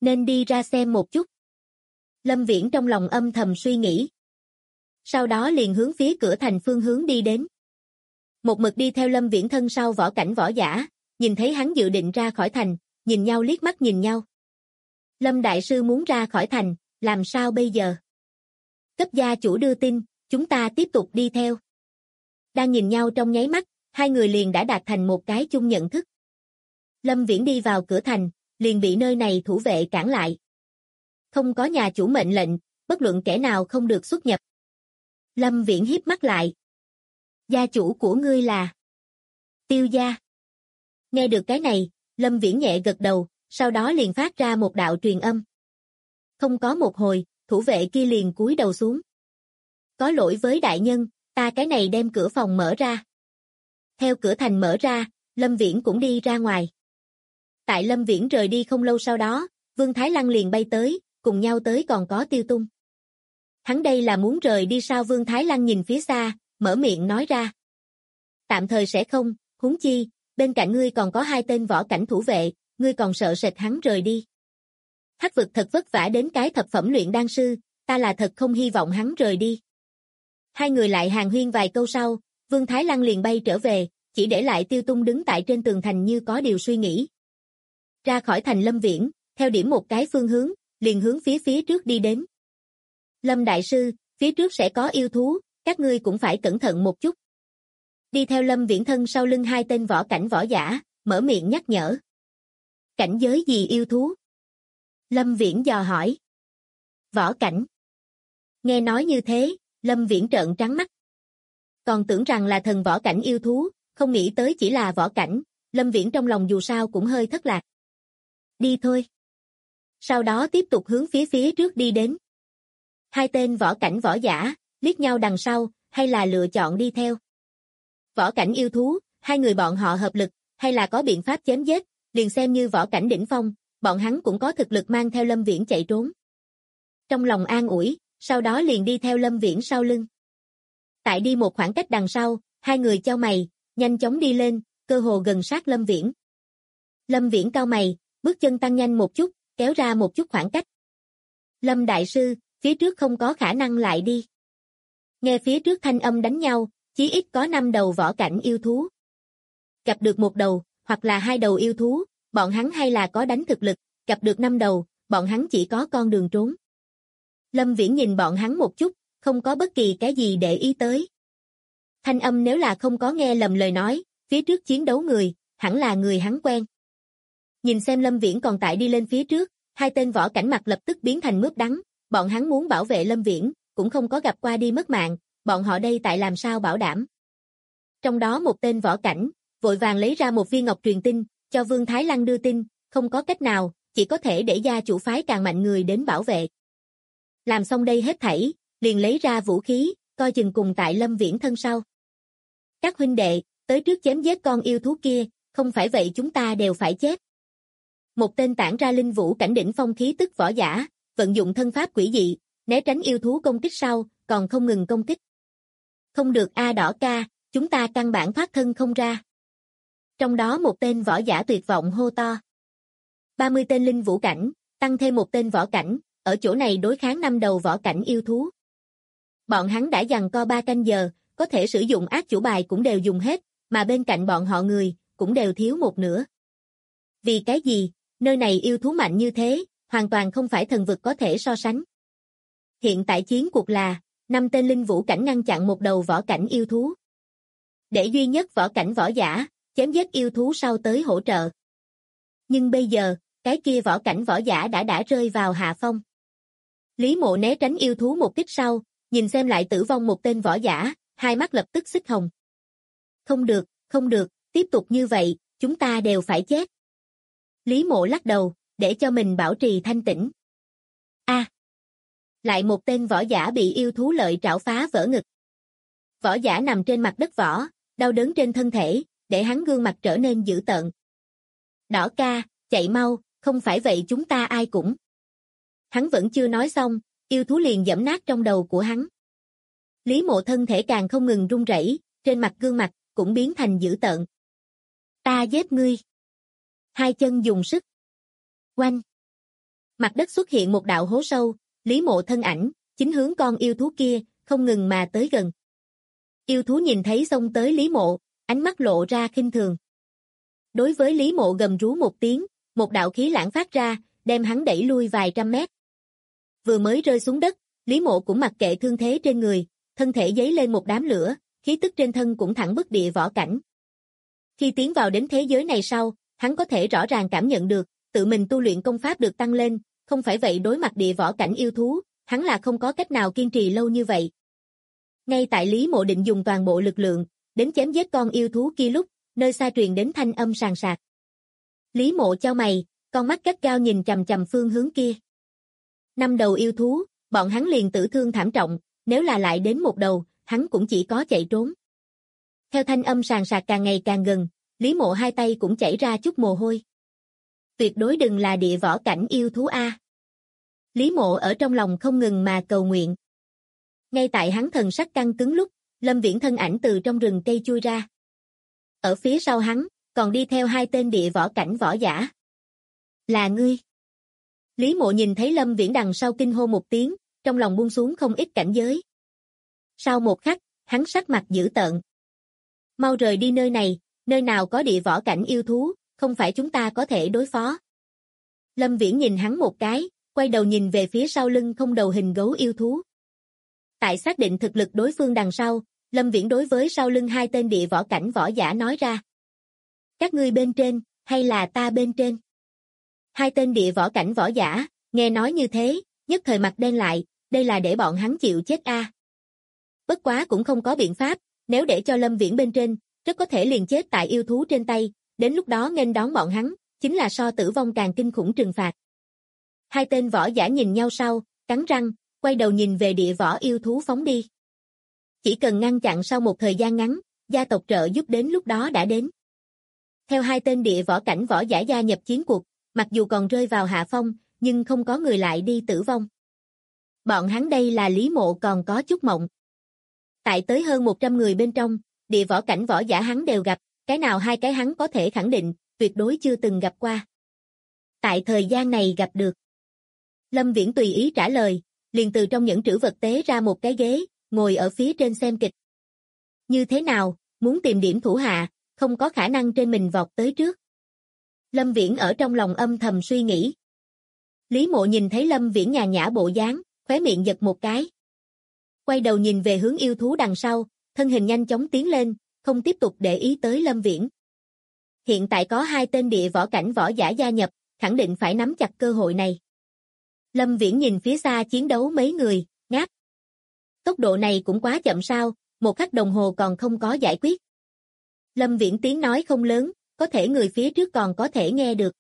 Nên đi ra xem một chút. Lâm Viễn trong lòng âm thầm suy nghĩ. Sau đó liền hướng phía cửa thành phương hướng đi đến. Một mực đi theo Lâm Viễn thân sau Võ Cảnh Võ Giả, nhìn thấy hắn dự định ra khỏi thành, nhìn nhau liếc mắt nhìn nhau. Lâm Đại Sư muốn ra khỏi thành, làm sao bây giờ? Cấp gia chủ đưa tin, chúng ta tiếp tục đi theo. Đang nhìn nhau trong nháy mắt, hai người liền đã đạt thành một cái chung nhận thức. Lâm Viễn đi vào cửa thành, liền bị nơi này thủ vệ cản lại. Không có nhà chủ mệnh lệnh, bất luận kẻ nào không được xuất nhập. Lâm Viễn híp mắt lại. Gia chủ của ngươi là Tiêu gia. Nghe được cái này, Lâm Viễn nhẹ gật đầu, sau đó liền phát ra một đạo truyền âm. Không có một hồi, thủ vệ kia liền cúi đầu xuống. Có lỗi với đại nhân, ta cái này đem cửa phòng mở ra. Theo cửa thành mở ra, Lâm Viễn cũng đi ra ngoài. Tại Lâm Viễn rời đi không lâu sau đó, Vương Thái Lăng liền bay tới, cùng nhau tới còn có Tiêu Tung. Hắn đây là muốn rời đi sao? Vương Thái Lăng nhìn phía xa, mở miệng nói ra. Tạm thời sẽ không, huống chi, bên cạnh ngươi còn có 2 tên võ cảnh thủ vệ, ngươi còn sợ sệt hắn rời đi. Hắc vực thật vất vả đến cái thập phẩm luyện đan sư, ta là thật không hy vọng hắn rời đi. Hai người lại hàn huyên vài câu sau, Vương Thái Lăng liền bay trở về, chỉ để lại Tiêu Tung đứng tại trên tường thành như có điều suy nghĩ. Ra khỏi thành Lâm Viễn, theo điểm một cái phương hướng, liền hướng phía trước đi đến. Lâm Đại Sư, phía trước sẽ có yêu thú, các ngươi cũng phải cẩn thận một chút. Đi theo Lâm Viễn thân sau lưng 2 tên võ cảnh võ giả, mở miệng nhắc nhở. Cảnh giới gì yêu thú? Lâm Viễn dò hỏi. Võ cảnh. Nghe nói như thế, Lâm Viễn trợn trắng mắt. Còn tưởng rằng là thần võ cảnh yêu thú, không nghĩ tới chỉ là võ cảnh, Lâm Viễn trong lòng dù sao cũng hơi thất lạc. Đi thôi. Sau đó tiếp tục hướng phía trước đi đến. 2 tên võ cảnh võ giả, liếc nhau đằng sau, hay là lựa chọn đi theo. Võ cảnh yêu thú, 2 người bọn họ hợp lực, hay là có biện pháp chém giết, liền xem như võ cảnh đỉnh phong, bọn hắn cũng có thực lực mang theo Lâm Viễn chạy trốn. Trong lòng an ủi, sau đó liền đi theo Lâm Viễn sau lưng. Tại đi một khoảng cách đằng sau, 2 người chau mày, nhanh chóng đi lên, cơ hồ gần sát Lâm Viễn. Lâm Viễn cau mày, bước chân tăng nhanh một chút, kéo ra một chút khoảng cách. Lâm Đại Sư, phía trước không có khả năng lại đi. Nghe phía trước thanh âm đánh nhau, chí ít có 5 đầu võ cảnh yêu thú. Gặp được 1 đầu, hoặc là 2 đầu yêu thú, bọn hắn hay là có đánh thực lực, gặp được 5 đầu, bọn hắn chỉ có con đường trốn. Lâm Viễn nhìn bọn hắn một chút, không có bất kỳ cái gì để ý tới. Thanh âm nếu là không có nghe lầm lời nói, phía trước chiến đấu người, hẳn là người hắn quen. Nhìn xem Lâm Viễn còn tại đi lên phía trước, 2 tên võ cảnh mặt lập tức biến thành mướp đắng, bọn hắn muốn bảo vệ Lâm Viễn, cũng không có gặp qua đi mất mạng, bọn họ đây tại làm sao bảo đảm. Trong đó một tên võ cảnh, vội vàng lấy ra một viên ngọc truyền tin, cho Vương Thái Lăng đưa tin, không có cách nào, chỉ có thể để gia chủ phái càng mạnh người đến bảo vệ. Làm xong đây hết thảy, liền lấy ra vũ khí, coi chừng cùng tại Lâm Viễn thân sau. Các huynh đệ, tới trước chém giết con yêu thú kia, không phải vậy chúng ta đều phải chết. Một tên tản ra linh vũ cảnh đỉnh phong khí tức võ giả, vận dụng thân pháp quỷ dị, né tránh yêu thú công kích sau, còn không ngừng công kích. Không được a Đỏ ca, chúng ta căn bản thoát thân không ra. Trong đó một tên võ giả tuyệt vọng hô to. 30 tên linh vũ cảnh, tăng thêm một tên võ cảnh, ở chỗ này đối kháng 5 đầu võ cảnh yêu thú. Bọn hắn đã giằng co 3 canh giờ, có thể sử dụng ác chủ bài cũng đều dùng hết, mà bên cạnh bọn họ người, cũng đều thiếu một nửa. Vì cái gì, nơi này yêu thú mạnh như thế, hoàn toàn không phải thần vực có thể so sánh. Hiện tại chiến cuộc là, 5 tên linh vũ cảnh ngăn chặn một đầu võ cảnh yêu thú. Để duy nhất võ cảnh võ giả, chém giết yêu thú sau tới hỗ trợ. Nhưng bây giờ, cái kia võ cảnh võ giả đã rơi vào hạ phong. Lý Mộ né tránh yêu thú một kích sau, nhìn xem lại tử vong một tên võ giả, hai mắt lập tức xích hồng. Không được, tiếp tục như vậy, chúng ta đều phải chết. Lý Mộ lắc đầu, để cho mình bảo trì thanh tĩnh. Lại một tên võ giả bị yêu thú lợi trảo phá vỡ ngực. Võ giả nằm trên mặt đất võ, đau đớn trên thân thể, để hắn gương mặt trở nên dữ tợn. Đỏ ca, chạy mau, không phải vậy chúng ta ai cũng. Hắn vẫn chưa nói xong, yêu thú liền giẫm nát trong đầu của hắn. Lý Mộ thân thể càng không ngừng run rẩy, trên mặt gương mặt cũng biến thành dữ tợn. Ta giết ngươi. Hai chân dùng sức. Oanh. Mặt đất xuất hiện một đạo hố sâu, Lý Mộ thân ảnh, chính hướng con yêu thú kia, không ngừng mà tới gần. Yêu thú nhìn thấy xông tới Lý Mộ, ánh mắt lộ ra khinh thường. Đối với Lý Mộ gầm rú một tiếng, một đạo khí lãng phát ra, đem hắn đẩy lui vài trăm mét. Vừa mới rơi xuống đất, Lý Mộ cũng mặc kệ thương thế trên người, thân thể giấy lên một đám lửa, khí tức trên thân cũng thẳng bức địa võ cảnh. Khi tiến vào đến thế giới này sau, hắn có thể rõ ràng cảm nhận được, tự mình tu luyện công pháp được tăng lên, không phải vậy đối mặt địa võ cảnh yêu thú, hắn là không có cách nào kiên trì lâu như vậy. Ngay tại Lý Mộ định dùng toàn bộ lực lượng, đến chém giết con yêu thú kia lúc, nơi xa truyền đến thanh âm sàn sạc. Lý Mộ chau mày, con mắt gắt gao nhìn chằm chằm phương hướng kia. 5 đầu yêu thú, bọn hắn liền tử thương thảm trọng, nếu là lại đến một đầu, hắn cũng chỉ có chạy trốn. Theo thanh âm sàn sạc càng ngày càng gần, Lý Mộ hai tay cũng chảy ra chút mồ hôi. Tuyệt đối đừng là địa võ cảnh yêu thú a. Lý Mộ ở trong lòng không ngừng mà cầu nguyện. Ngay tại hắn thần sắc căng cứng lúc, Lâm Viễn thân ảnh từ trong rừng cây chui ra. Ở phía sau hắn, còn đi theo 2 tên địa võ cảnh võ giả. Là ngươi. Lý Mộ nhìn thấy Lâm Viễn đằng sau kinh hô một tiếng, trong lòng buông xuống không ít cảnh giới. Sau một khắc, hắn sắc mặt dữ tợn. Mau rời đi nơi nào có địa võ cảnh yêu thú, không phải chúng ta có thể đối phó. Lâm Viễn nhìn hắn một cái, quay đầu nhìn về phía sau lưng không đầu hình gấu yêu thú. Tại xác định thực lực đối phương đằng sau, Lâm Viễn đối với sau lưng 2 tên địa võ cảnh võ giả nói ra. Các ngươi bên trên, hay là ta bên trên? 2 tên địa võ cảnh võ giả, nghe nói như thế, nhất thời mặt đen lại, đây là để bọn hắn chịu chết a. Bất quá cũng không có biện pháp, nếu để cho Lâm Viễn bên trên, rất có thể liền chết tại yêu thú trên tay, đến lúc đó nghênh đón bọn hắn, chính là so tử vong càng kinh khủng trừng phạt. 2 tên võ giả nhìn nhau sau, cắn răng, quay đầu nhìn về địa võ yêu thú phóng đi. Chỉ cần ngăn chặn sau một thời gian ngắn, gia tộc trợ giúp đến lúc đó đã đến. Theo 2 tên địa võ cảnh võ giả gia nhập chiến cuộc, mặc dù còn rơi vào hạ phong, nhưng không có người lại đi tử vong. Bọn hắn đây là Lý Mộ còn có chút mộng. Tại tới hơn 100 người bên trong, địa võ cảnh võ giả hắn đều gặp, cái nào 2 cái hắn có thể khẳng định, tuyệt đối chưa từng gặp qua. Tại thời gian này gặp được. Lâm Viễn tùy ý trả lời, liền từ trong những trữ vật tế ra một cái ghế, ngồi ở phía trên xem kịch. Như thế nào, muốn tìm điểm thủ hạ, không có khả năng trên mình vọt tới trước. Lâm Viễn ở trong lòng âm thầm suy nghĩ. Lý Mộ nhìn thấy Lâm Viễn nhàn nhã bộ dáng, khóe miệng giật một cái. Quay đầu nhìn về hướng yêu thú đằng sau, thân hình nhanh chóng tiến lên, không tiếp tục để ý tới Lâm Viễn. Hiện tại có 2 tên địa võ cảnh võ giả gia nhập, khẳng định phải nắm chặt cơ hội này. Lâm Viễn nhìn phía xa chiến đấu mấy người, ngáp. Tốc độ này cũng quá chậm sao, 1 khắc đồng hồ còn không có giải quyết. Lâm Viễn tiếng nói không lớn, có thể người phía trước còn có thể nghe được.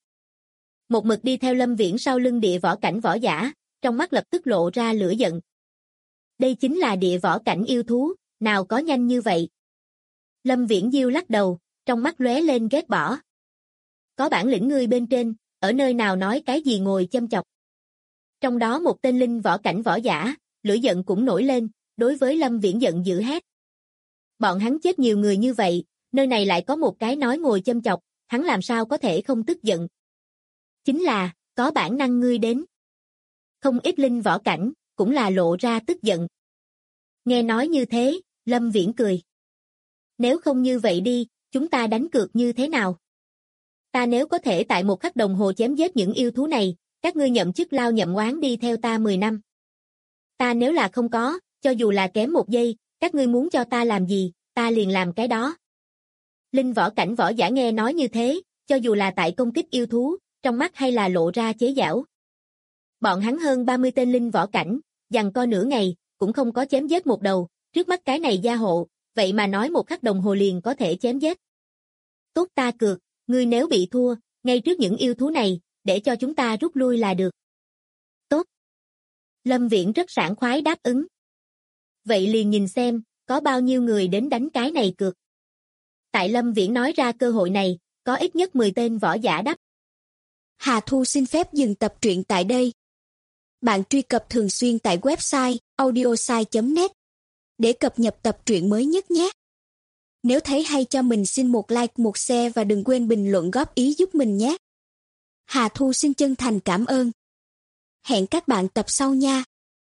Một mực đi theo Lâm Viễn sau lưng địa võ cảnh võ giả, trong mắt lập tức lộ ra lửa giận. Đây chính là địa võ cảnh yêu thú, nào có nhanh như vậy. Lâm Viễn diêu lắc đầu, trong mắt lóe lên ghét bỏ. Có bản lĩnh ngươi bên trên, ở nơi nào nói cái gì ngồi châm chọc. Trong đó một tên linh võ cảnh võ giả, lửa giận cũng nổi lên, đối với Lâm Viễn giận dữ hét. Bọn hắn chết nhiều người như vậy, nơi này lại có một cái nói ngồi châm chọc, hắn làm sao có thể không tức giận. Chính là, có bản năng ngươi đến. Không ít linh võ cảnh, cũng là lộ ra tức giận. Nghe nói như thế, Lâm Viễn cười. Nếu không như vậy đi, chúng ta đánh cược như thế nào? Ta nếu có thể tại 1 khắc đồng hồ chém giết những yêu thú này, các ngươi nhậm chức lao nhậm oán đi theo ta 10 năm. Ta nếu là không có, cho dù là kém 1 giây, các ngươi muốn cho ta làm gì, ta liền làm cái đó. Linh võ cảnh võ giả nghe nói như thế, cho dù là tại công kích yêu thú, trong mắt hay là lộ ra chế giễu. Bọn hắn hơn 30 tên linh võ cảnh, giằng co nửa ngày, cũng không có chém giết một đầu, trước mắt cái này gia hộ, vậy mà nói 1 khắc đồng hồ liền có thể chém giết. Tốt ta cược, ngươi nếu bị thua, ngay trước những yêu thú này, để cho chúng ta rút lui là được. Tốt. Lâm Viễn rất sảng khoái đáp ứng. Vậy liền nhìn xem, có bao nhiêu người đến đánh cái này cược. Tại Lâm Viễn nói ra cơ hội này, có ít nhất 10 tên võ giả đáp. Hà Thu xin phép dừng tập truyện tại đây. Bạn truy cập thường xuyên tại website audiosai.net để cập nhật tập truyện mới nhất nhé. Nếu thấy hay cho mình xin một like, một share và đừng quên bình luận góp ý giúp mình nhé. Hà Thu xin chân thành cảm ơn. Hẹn các bạn tập sau nha.